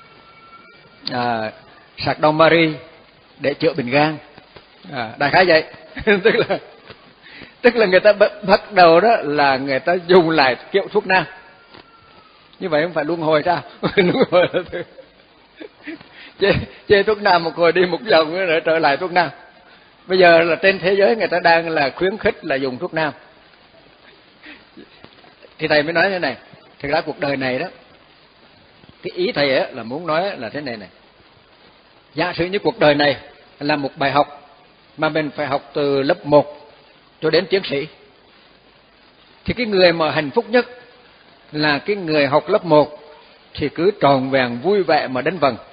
à, sạc đau Marie để chữa bệnh gan, à, đại khái vậy. tức là tức là người ta bắt đầu đó là người ta dùng lại kiểu thuốc nam. Như vậy không phải luân hồi sao? Luân hồi là chê, chê thuốc nam một hồi đi một vòng rồi trở lại thuốc nam. Bây giờ là trên thế giới người ta đang là khuyến khích là dùng thuốc nam. Thì thầy mới nói thế này, thực ra cuộc đời này đó, cái ý thầy ấy là muốn nói là thế này này. Giả sử như cuộc đời này là một bài học mà mình phải học từ lớp một cho đến tiến sĩ, thì cái người mà hạnh phúc nhất là cái người học lớp một thì cứ tròn vẹn vui vẻ mà đánh vần.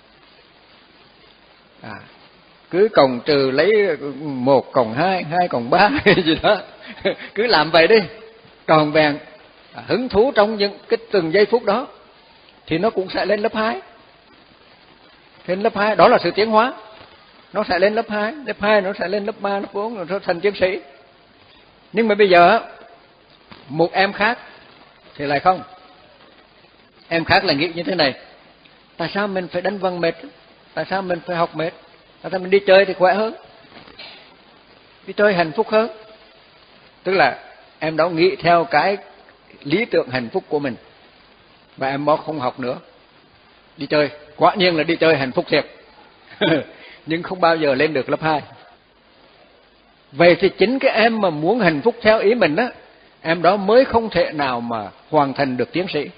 À, cứ cộng trừ lấy một cộng hai, hai cộng ba gì đó, cứ làm vậy đi, tròn vẹn, à, hứng thú trong những cái từng giây phút đó, thì nó cũng sẽ lên lớp hai. Lên lớp hai, đó là sự tiến hóa. Nó sẽ lên lớp hai, lớp hai nó sẽ lên lớp ba, lớp bốn, rồi nó thành tiến sĩ. Nhưng mà bây giờ một em khác thì lại không. Em khác là nghĩ như thế này: tại sao mình phải đánh vần mệt? Tại sao mình phải học mệt? Tại sao mình đi chơi thì khỏe hơn? Đi chơi hạnh phúc hơn. Tức là em đó nghĩ theo cái lý tưởng hạnh phúc của mình, và em đó không học nữa, đi chơi. Quả nhiên là đi chơi hạnh phúc thiệt. Nhưng không bao giờ lên được lớp hai. Vậy thì chính cái em mà muốn hạnh phúc theo ý mình á, em đó mới không thể nào mà hoàn thành được tiến sĩ.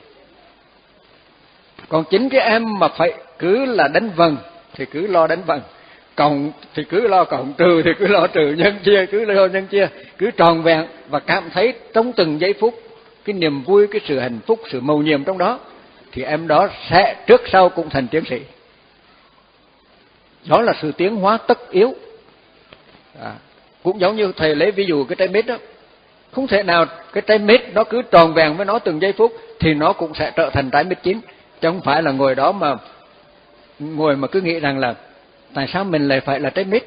Còn chính cái em mà phải cứ là đánh vần thì cứ lo đánh vần, cộng thì cứ lo cộng, trừ thì cứ lo trừ, nhân chia cứ lo nhân chia, cứ tròn vẹn và cảm thấy trong từng giây phút cái niềm vui, cái sự hạnh phúc, sự mầu nhiệm trong đó, thì em đó sẽ trước sau cũng thành tiến sĩ. Đó là sự tiến hóa tất yếu. À, cũng giống như thầy lấy ví dụ cái trái mít đó, không thể nào cái trái mít nó cứ tròn vẹn với nó từng giây phút thì nó cũng sẽ trở thành trái mít chín. Chứ không phải là ngồi đó mà ngồi mà cứ nghĩ rằng là tại sao mình lại phải là trái mít,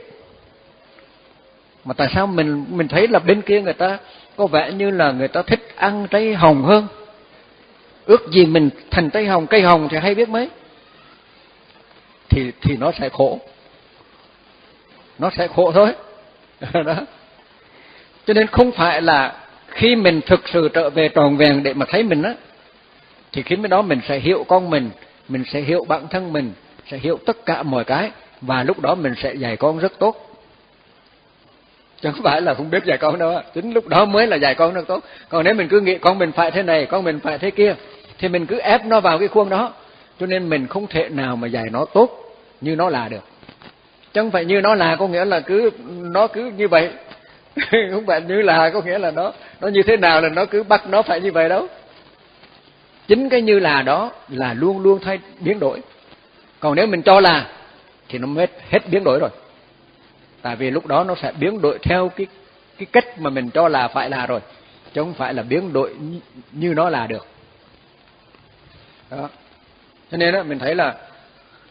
mà tại sao mình mình thấy là bên kia người ta có vẻ như là người ta thích ăn trái hồng hơn, ước gì mình thành trái hồng, cây hồng thì hay biết mấy, thì thì nó sẽ khổ, nó sẽ khổ thôi. Đó. Cho nên không phải là khi mình thực sự trở về tròn vẹn để mà thấy mình á, thì khi đó mình sẽ hiểu con mình, mình sẽ hiểu bản thân mình, sẽ hiểu tất cả mọi cái, và lúc đó mình sẽ dạy con rất tốt. Chứ không phải là không biết dạy con đâu, chính lúc đó mới là dạy con rất tốt. Còn nếu mình cứ nghĩ con mình phải thế này, con mình phải thế kia, thì mình cứ ép nó vào cái khuôn đó, cho nên mình không thể nào mà dạy nó tốt như nó là được. Chứ không phải như nó là có nghĩa là cứ nó cứ như vậy. Không phải như là có nghĩa là nó nó như thế nào là nó cứ bắt nó phải như vậy đâu. Chính cái như là đó là luôn luôn thay biến đổi. Còn nếu mình cho là thì nó hết hết biến đổi rồi. Tại vì lúc đó nó sẽ biến đổi theo cái cái cách mà mình cho là phải là rồi, chứ không phải là biến đổi như nó là được. Đó. Cho nên đó, mình thấy là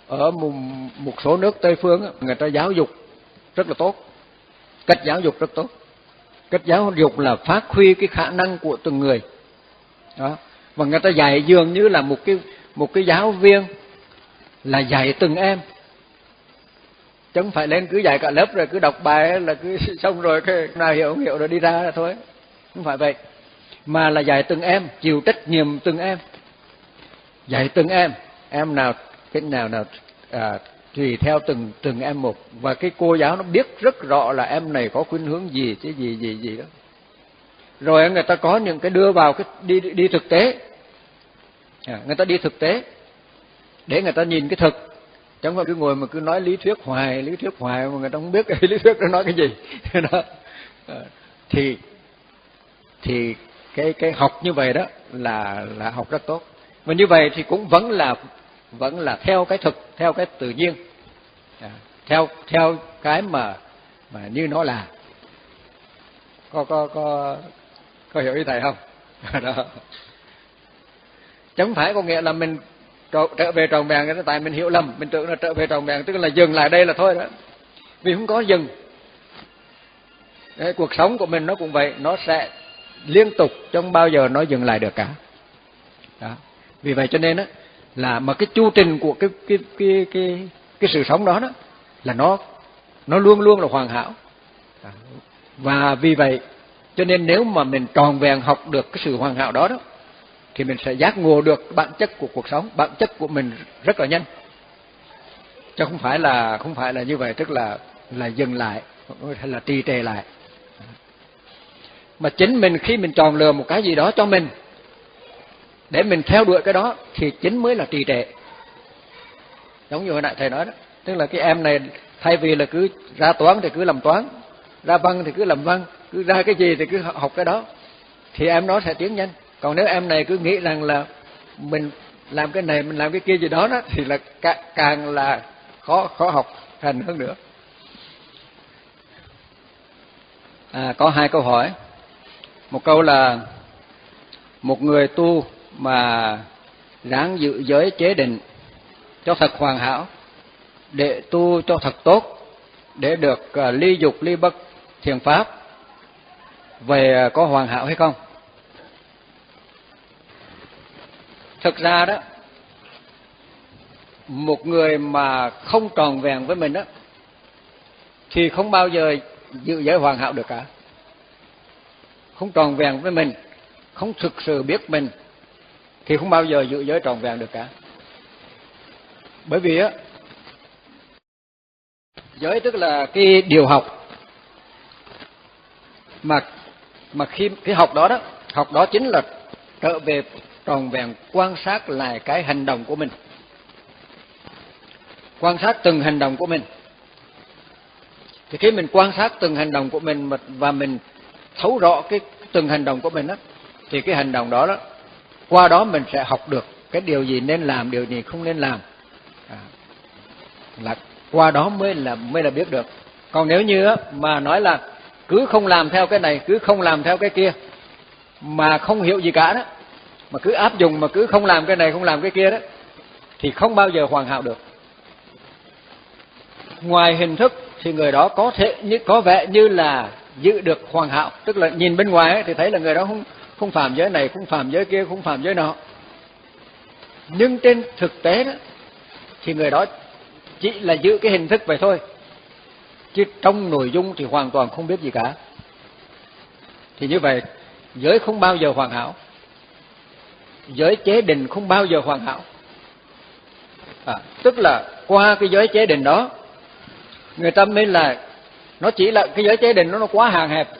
ở một, một số nước Tây phương người ta giáo dục rất là tốt, cách giáo dục rất tốt. Cách giáo dục là phát huy cái khả năng của từng người đó, và người ta dạy dường như là một cái một cái giáo viên là dạy từng em, chứ không phải lên cứ dạy cả lớp rồi cứ đọc bài là cứ xong rồi cái nào hiểu không hiểu rồi đi ra là thôi, không phải vậy, mà là dạy từng em, chịu trách nhiệm từng em, dạy từng em, em nào cái nào nào à, tùy theo từng từng em một, và cái cô giáo nó biết rất rõ là em này có khuynh hướng gì cái gì gì gì đó, rồi người ta có những cái đưa vào cái đi đi thực tế, à, người ta đi thực tế để người ta nhìn cái thực, chứ không phải cứ ngồi mà cứ nói lý thuyết hoài lý thuyết hoài mà người ta không biết cái lý thuyết đó nói cái gì đó. À, thì thì cái cái học như vậy đó là là học rất tốt, và như vậy thì cũng vẫn là vẫn là theo cái thực, theo cái tự nhiên, à, theo theo cái mà mà như nó là. Có có có có hiểu ý thầy không? Đó. Chứ không phải có nghĩa là mình trở về tròn vẹn, cái tại mình hiểu lầm, mình tưởng là trở về tròn vẹn tức là dừng lại đây là thôi đó, vì không có dừng. Đấy, cuộc sống của mình nó cũng vậy, nó sẽ liên tục, không bao giờ nó dừng lại được cả. Đó. Vì vậy cho nên đó, là mà cái chu trình của cái cái cái cái cái sự sống đó đó là nó nó luôn luôn là hoàn hảo. Đó. Và vì vậy cho nên nếu mà mình tròn vẹn học được cái sự hoàn hảo đó đó thì mình sẽ giác ngộ được bản chất của cuộc sống, bản chất của mình rất là nhanh. Chứ không phải là không phải là như vậy, tức là là dừng lại hay là trì trệ lại. Mà chính mình khi mình chọn lựa một cái gì đó cho mình để mình theo đuổi cái đó thì chính mới là trì trệ. Giống như hồi nãy thầy nói đó, tức là cái em này thay vì là cứ ra toán thì cứ làm toán, ra văn thì cứ làm văn, cứ ra cái gì thì cứ học cái đó, thì em đó sẽ tiến nhanh. Còn nếu em này cứ nghĩ rằng là mình làm cái này, mình làm cái kia gì đó đó thì là càng là khó khó học hành hơn nữa. À, có hai câu hỏi. Một câu là một người tu mà ráng giữ giới chế định cho thật hoàn hảo, để tu cho thật tốt, để được uh, ly dục ly bất thiền pháp, về uh, có hoàn hảo hay không? Thực ra đó, một người mà không tròn vẹn với mình đó thì không bao giờ giữ giới hoàn hảo được cả. Không tròn vẹn với mình, không thực sự biết mình thì không bao giờ giữ giới tròn vẹn được cả. Bởi vì á, giới tức là cái điều học mà mà khi cái học đó đó, học đó chính là trở về tròn vẹn quan sát lại cái hành động của mình, quan sát từng hành động của mình. Thì khi mình quan sát từng hành động của mình và mình thấu rõ cái từng hành động của mình đó, thì cái hành động đó đó qua đó mình sẽ học được cái điều gì nên làm, điều gì không nên làm. À, là qua đó mới là mới là biết được. Còn nếu như á, mà nói là cứ không làm theo cái này, cứ không làm theo cái kia mà không hiểu gì cả đó, mà cứ áp dụng mà cứ không làm cái này không làm cái kia đó thì không bao giờ hoàn hảo được. Ngoài hình thức thì người đó có thể như có vẻ như là giữ được hoàn hảo, tức là nhìn bên ngoài ấy, thì thấy là người đó không không phạm giới này, không phạm giới kia, không phạm giới nọ. Nhưng trên thực tế đó thì người đó chỉ là giữ cái hình thức vậy thôi, chứ trong nội dung thì hoàn toàn không biết gì cả. Thì như vậy giới không bao giờ hoàn hảo, giới chế định không bao giờ hoàn hảo. À, tức là qua cái giới chế định đó người ta mới là nó chỉ là cái giới chế định nó nó quá hạn hẹp.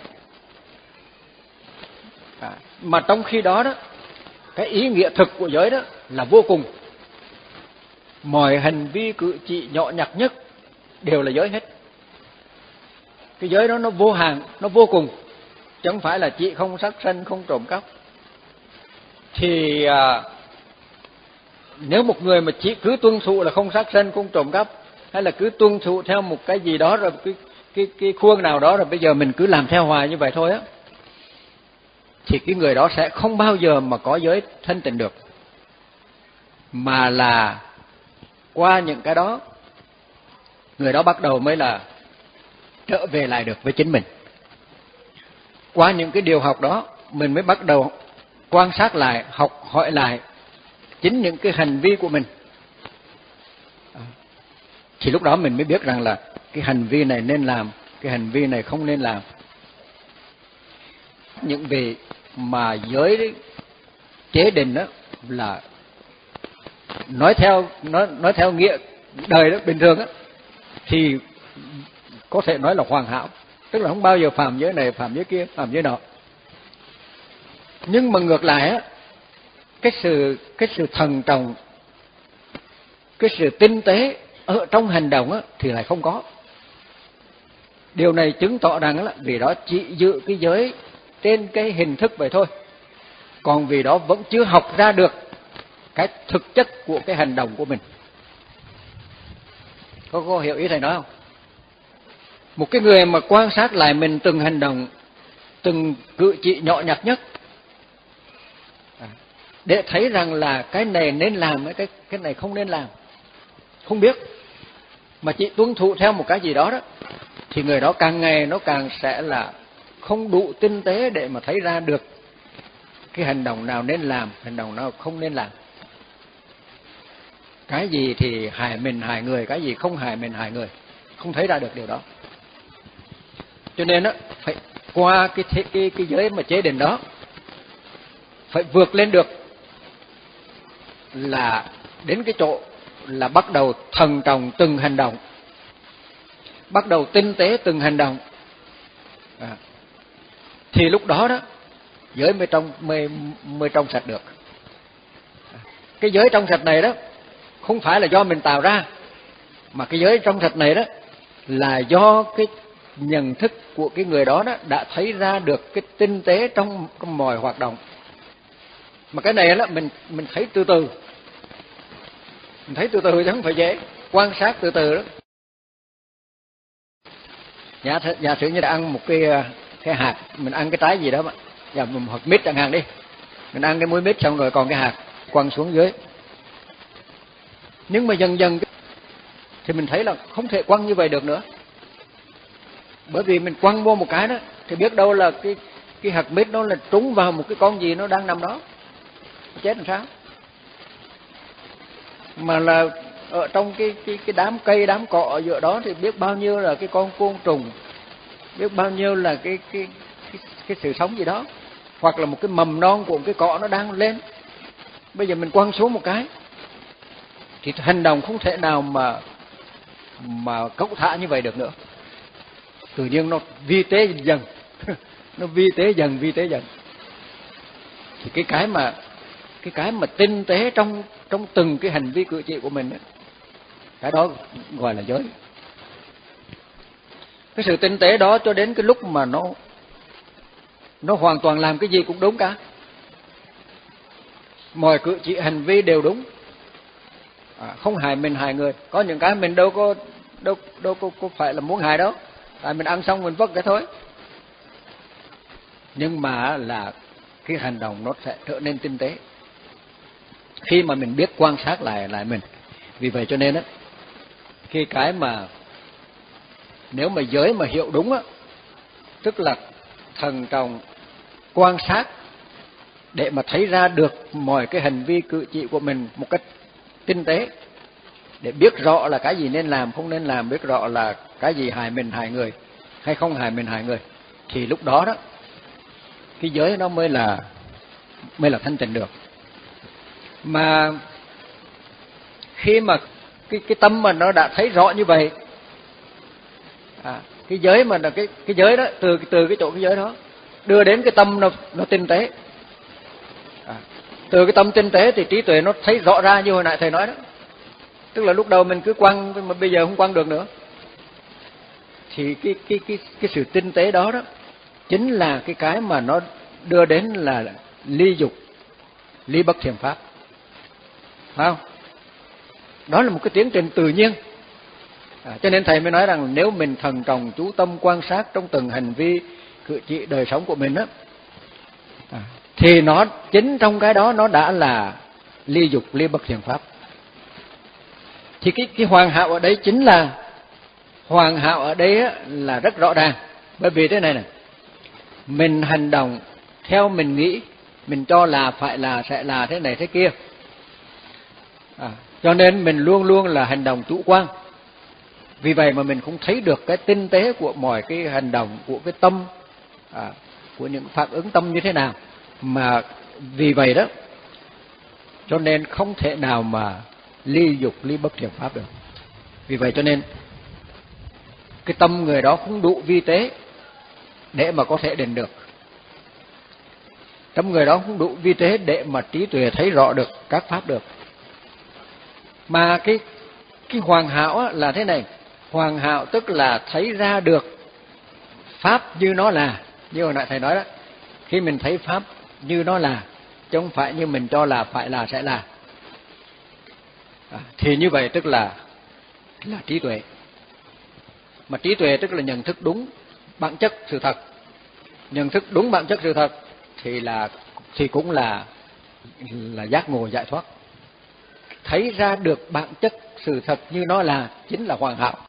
À, mà trong khi đó đó cái ý nghĩa thực của giới đó là vô cùng. Mọi hành vi cử chỉ nhỏ nhặt nhất đều là giới hết. Cái giới đó nó vô hạn, nó vô cùng, chứ không phải là chỉ không sát sanh, không trộm cắp. Thì à, nếu một người mà chỉ cứ tuân thủ là không sát sanh, không trộm cắp, hay là cứ tuân thủ theo một cái gì đó rồi cái cái cái khuôn nào đó rồi bây giờ mình cứ làm theo hoài như vậy thôi á, thì cái người đó sẽ không bao giờ mà có giới thanh tịnh được, mà là qua những cái đó, người đó bắt đầu mới là trở về lại được với chính mình. Qua những cái điều học đó, mình mới bắt đầu quan sát lại, học hỏi lại chính những cái hành vi của mình. Thì lúc đó mình mới biết rằng là cái hành vi này nên làm, cái hành vi này không nên làm. Những vị mà giới chế định đó là nói theo nói nói theo nghĩa đời đó bình thường á, thì có thể nói là hoàn hảo, tức là không bao giờ phạm giới này, phạm giới kia, phạm giới nọ. Nhưng mà ngược lại á, cái sự cái sự thận trọng, cái sự tinh tế ở trong hành động á, thì lại không có. Điều này chứng tỏ rằng là vì đó chỉ giữ cái giới trên cái hình thức vậy thôi, còn vì đó vẫn chưa học ra được cái thực chất của cái hành động của mình. Có, có hiểu ý thầy nói không? Một cái người mà quan sát lại mình từng hành động, từng cử chỉ nhỏ nhặt nhất, để thấy rằng là cái này nên làm, cái cái này không nên làm, không biết, mà chỉ tuân thủ theo một cái gì đó đó, thì người đó càng ngày nó càng sẽ là không đủ tinh tế để mà thấy ra được cái hành động nào nên làm, hành động nào không nên làm. Cái gì thì hại mình hại người, cái gì không hại mình hại người, không thấy ra được điều đó. Cho nên á, phải qua cái thế, cái cái giới mà chế định đó, phải vượt lên được là đến cái chỗ là bắt đầu thận trọng từng hành động, bắt đầu tinh tế từng hành động, à, thì lúc đó đó giới mới trong mới mới trong sạch được. Cái giới trong sạch này đó không phải là do mình tạo ra, mà cái giới trong sạch này đó là do cái nhận thức của cái người đó, đó đã thấy ra được cái tinh tế trong, trong mọi hoạt động. Mà cái này đó mình mình thấy từ từ, mình thấy từ từ chứ không phải dễ, quan sát từ từ đó. Giả, giả sử như là ăn một cái cái hạt, mình ăn cái trái gì đó mà, giả một hạt mít chẳng hạn đi, mình ăn cái muối mít xong rồi còn cái hạt quăng xuống dưới. Nhưng mà dần dần thì mình thấy là không thể quăng như vậy được nữa, bởi vì mình quăng vô một cái đó thì biết đâu là cái cái hạt mít nó là trúng vào một cái con gì nó đang nằm đó, chết làm sao? Mà là ở trong cái cái cái đám cây đám cỏ ở giữa đó thì biết bao nhiêu là cái con côn trùng, biết bao nhiêu là cái cái cái, cái sự sống gì đó, hoặc là một cái mầm non của một cái cỏ nó đang lên. Bây giờ mình quăng xuống một cái thì hành động không thể nào mà mà cẩu thả như vậy được nữa. Tự nhiên nó vi tế dần nó vi tế dần vi tế dần thì cái cái mà cái cái mà tinh tế trong trong từng cái hành vi cử chỉ của mình ấy, cái đó gọi là giới. Cái sự tinh tế đó cho đến cái lúc mà nó nó hoàn toàn làm cái gì cũng đúng cả, mọi cử chỉ hành vi đều đúng, à, không hại mình hại người. Có những cái mình đâu có đâu đâu có, có phải là muốn hại đâu, tại mình ăn xong mình vất cái thôi. Nhưng mà là cái hành động nó sẽ trở nên tinh tế khi mà mình biết quan sát lại lại mình. Vì vậy cho nên á, khi cái mà nếu mà giới mà hiểu đúng á, tức là thận trọng quan sát để mà thấy ra được mọi cái hành vi cử chỉ của mình một cách tinh tế, để biết rõ là cái gì nên làm không nên làm, biết rõ là cái gì hại mình hại người hay không hại mình hại người, thì lúc đó đó cái giới nó mới là mới là thanh tịnh được. Mà khi mà cái cái tâm mà nó đã thấy rõ như vậy, à, cái giới mà là cái cái giới đó, từ từ cái chỗ cái giới đó đưa đến cái tâm nó nó tinh tế, à, từ cái tâm tinh tế thì trí tuệ nó thấy rõ ra như hồi nãy thầy nói đó. Tức là lúc đầu mình cứ quăng mà bây giờ không quăng được nữa, thì cái cái cái cái sự tinh tế đó đó chính là cái cái mà nó đưa đến là ly dục, ly bất thiện pháp, phải không? Đó là một cái tiến trình tự nhiên. À, cho nên thầy mới nói rằng nếu mình thận trọng chú tâm quan sát trong từng hành vi cử chỉ đời sống của mình á, à, thì nó chính trong cái đó nó đã là ly dục, ly bất thiện pháp. Thì cái cái hoàn hảo ở đây chính là hoàn hảo ở đây á, là rất rõ ràng. Bởi vì thế này này, mình hành động theo mình nghĩ, mình cho là phải là sẽ là thế này thế kia, à, cho nên mình luôn luôn là hành động chủ quan. Vì vậy mà mình không thấy được cái tinh tế của mọi cái hành động, của cái tâm, à, của những phản ứng tâm như thế nào. Mà vì vậy đó, cho nên không thể nào mà ly dục ly bất thiện pháp được. Vì vậy cho nên cái tâm người đó không đủ vi tế để mà có thể định được. Tâm người đó không đủ vi tế để mà trí tuệ thấy rõ được các pháp được. Mà cái cái hoàn hảo là thế này, hoàn hảo tức là thấy ra được pháp như nó là. Như hồi nãy thầy nói đó, khi mình thấy pháp như nó là, chứ không phải như mình cho là phải là sẽ là, à, thì như vậy tức là là trí tuệ. Mà trí tuệ tức là nhận thức đúng bản chất sự thật. Nhận thức đúng bản chất sự thật thì là thì cũng là là giác ngộ giải thoát. Thấy ra được bản chất sự thật như nó là chính là hoàn hảo.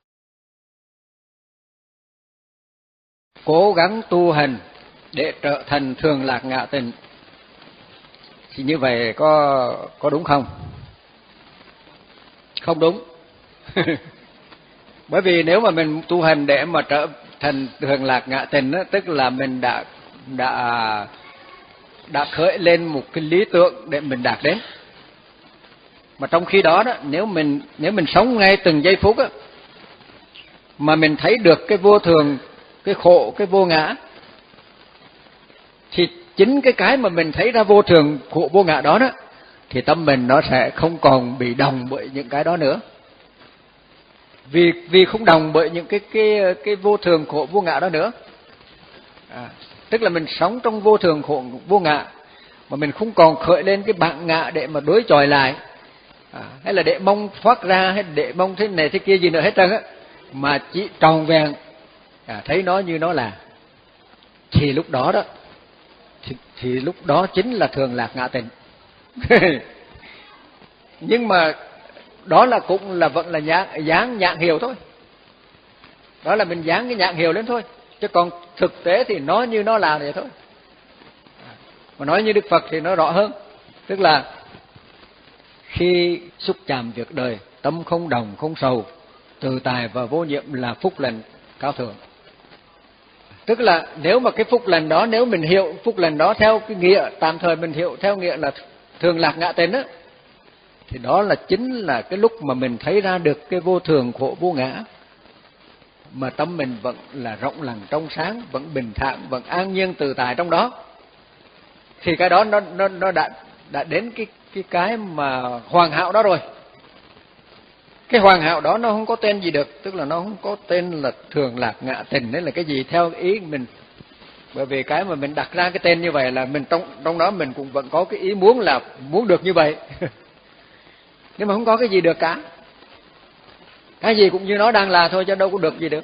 Cố gắng tu hành để trở thành thường lạc ngạ tịnh, thì như vậy có có đúng không? Không đúng. Bởi vì nếu mà mình tu hành để mà trở thành thường lạc ngạ tịnh đó, tức là mình đã đã đã khởi lên một cái lý tưởng để mình đạt đến. Mà trong khi đó đó, nếu mình nếu mình sống ngay từng giây phút á, mà mình thấy được cái vô thường, cái khổ, cái vô ngã, thì chính cái cái mà mình thấy ra vô thường, khổ, vô ngã đó đó, thì tâm mình nó sẽ không còn bị đồng bởi những cái đó nữa. Vì vì không đồng bởi những cái cái cái vô thường, khổ, vô ngã đó nữa. À, tức là mình sống trong vô thường, khổ, vô ngã, mà mình không còn khởi lên cái bản ngã để mà đối chọi lại, à, hay là để mong thoát ra, hay để mong thế này thế kia gì nữa hết trơn á, mà chỉ tròn vẹn à, thấy nó như nó là, thì lúc đó đó thì, thì lúc đó chính là thường lạc ngạ tịnh. Nhưng mà đó là cũng là vẫn là dáng, dáng nhãn hiệu thôi. Đó là mình dán cái nhãn hiệu lên thôi, chứ còn thực tế thì nó như nó là vậy thôi. Mà nói như Đức Phật thì nó rõ hơn, tức là khi xúc chạm việc đời, tâm không đồng không sầu, tự tại và vô nhiệm là phúc lành cao thượng. Tức là nếu mà cái phúc lành đó, nếu mình hiểu phúc lành đó theo cái nghĩa tạm thời, mình hiểu theo nghĩa là thường lạc ngạ tịnh á, thì đó là chính là cái lúc mà mình thấy ra được cái vô thường, khổ, vô ngã, mà tâm mình vẫn là rộng lặng trong sáng, vẫn bình thản, vẫn an nhiên tự tại trong đó, thì cái đó nó nó nó đã đã đến cái cái cái mà hoàn hảo đó rồi. Cái hoàn hảo đó nó không có tên gì được, tức là nó không có tên là thường lạc ngạ tịnh đấy là cái gì theo ý mình. Bởi vì cái mà mình đặt ra cái tên như vậy là mình trong trong đó mình cũng vẫn có cái ý muốn là muốn được như vậy. Nhưng mà không có cái gì được cả. Cái gì cũng như nó đang là thôi, chứ đâu có được gì được.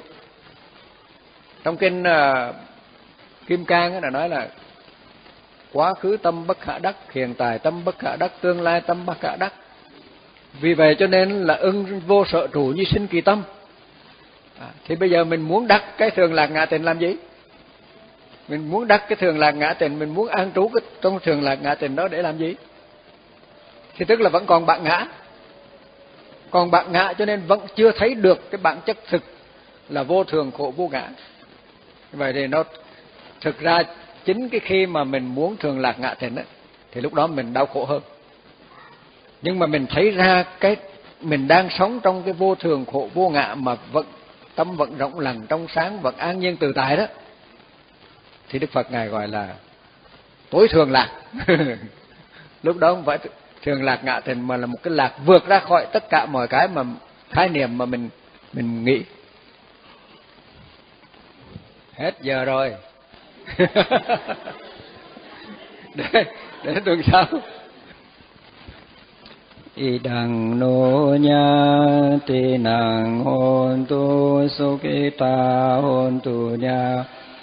Trong kinh uh, Kim Cang là nói là quá khứ tâm bất khả đắc, hiện tại tâm bất khả đắc, tương lai tâm bất khả đắc. Vì vậy cho nên là ưng vô sở trụ như sinh kỳ tâm. À, thì bây giờ mình muốn đắc cái thường lạc ngạ tịnh làm gì? Mình muốn đắc cái thường lạc ngạ tịnh, mình muốn an trú cái trong thường lạc ngạ tịnh đó để làm gì? Thì tức là vẫn còn bản ngã. Còn bản ngã cho nên vẫn chưa thấy được cái bản chất thực là vô thường, khổ, vô ngã. Vậy thì nó thực ra chính cái khi mà mình muốn thường lạc ngạ tịnh ấy, thì lúc đó mình đau khổ hơn. Nhưng mà mình thấy ra cái mình đang sống trong cái vô thường, khổ, vô ngã mà vẫn tâm vẫn rộng lặng trong sáng, vẫn an nhiên tự tại đó, thì Đức Phật Ngài gọi là tối thường lạc. Lúc đó không phải thường lạc ngạ tịnh, mà là một cái lạc vượt ra khỏi tất cả mọi cái mà khái niệm mà mình mình nghĩ. Hết giờ rồi. để, để tuần sau. Idang no nya ti nang hon tu sukita hon tu nya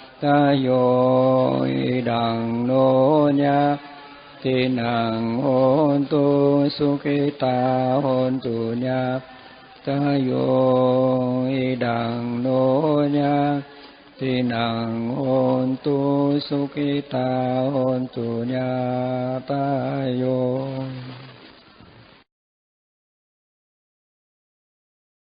tayo idang no nya ti nang hon tu sukita hon tu nya tayo idang nonya tinang hontu sukita hontu nya tayo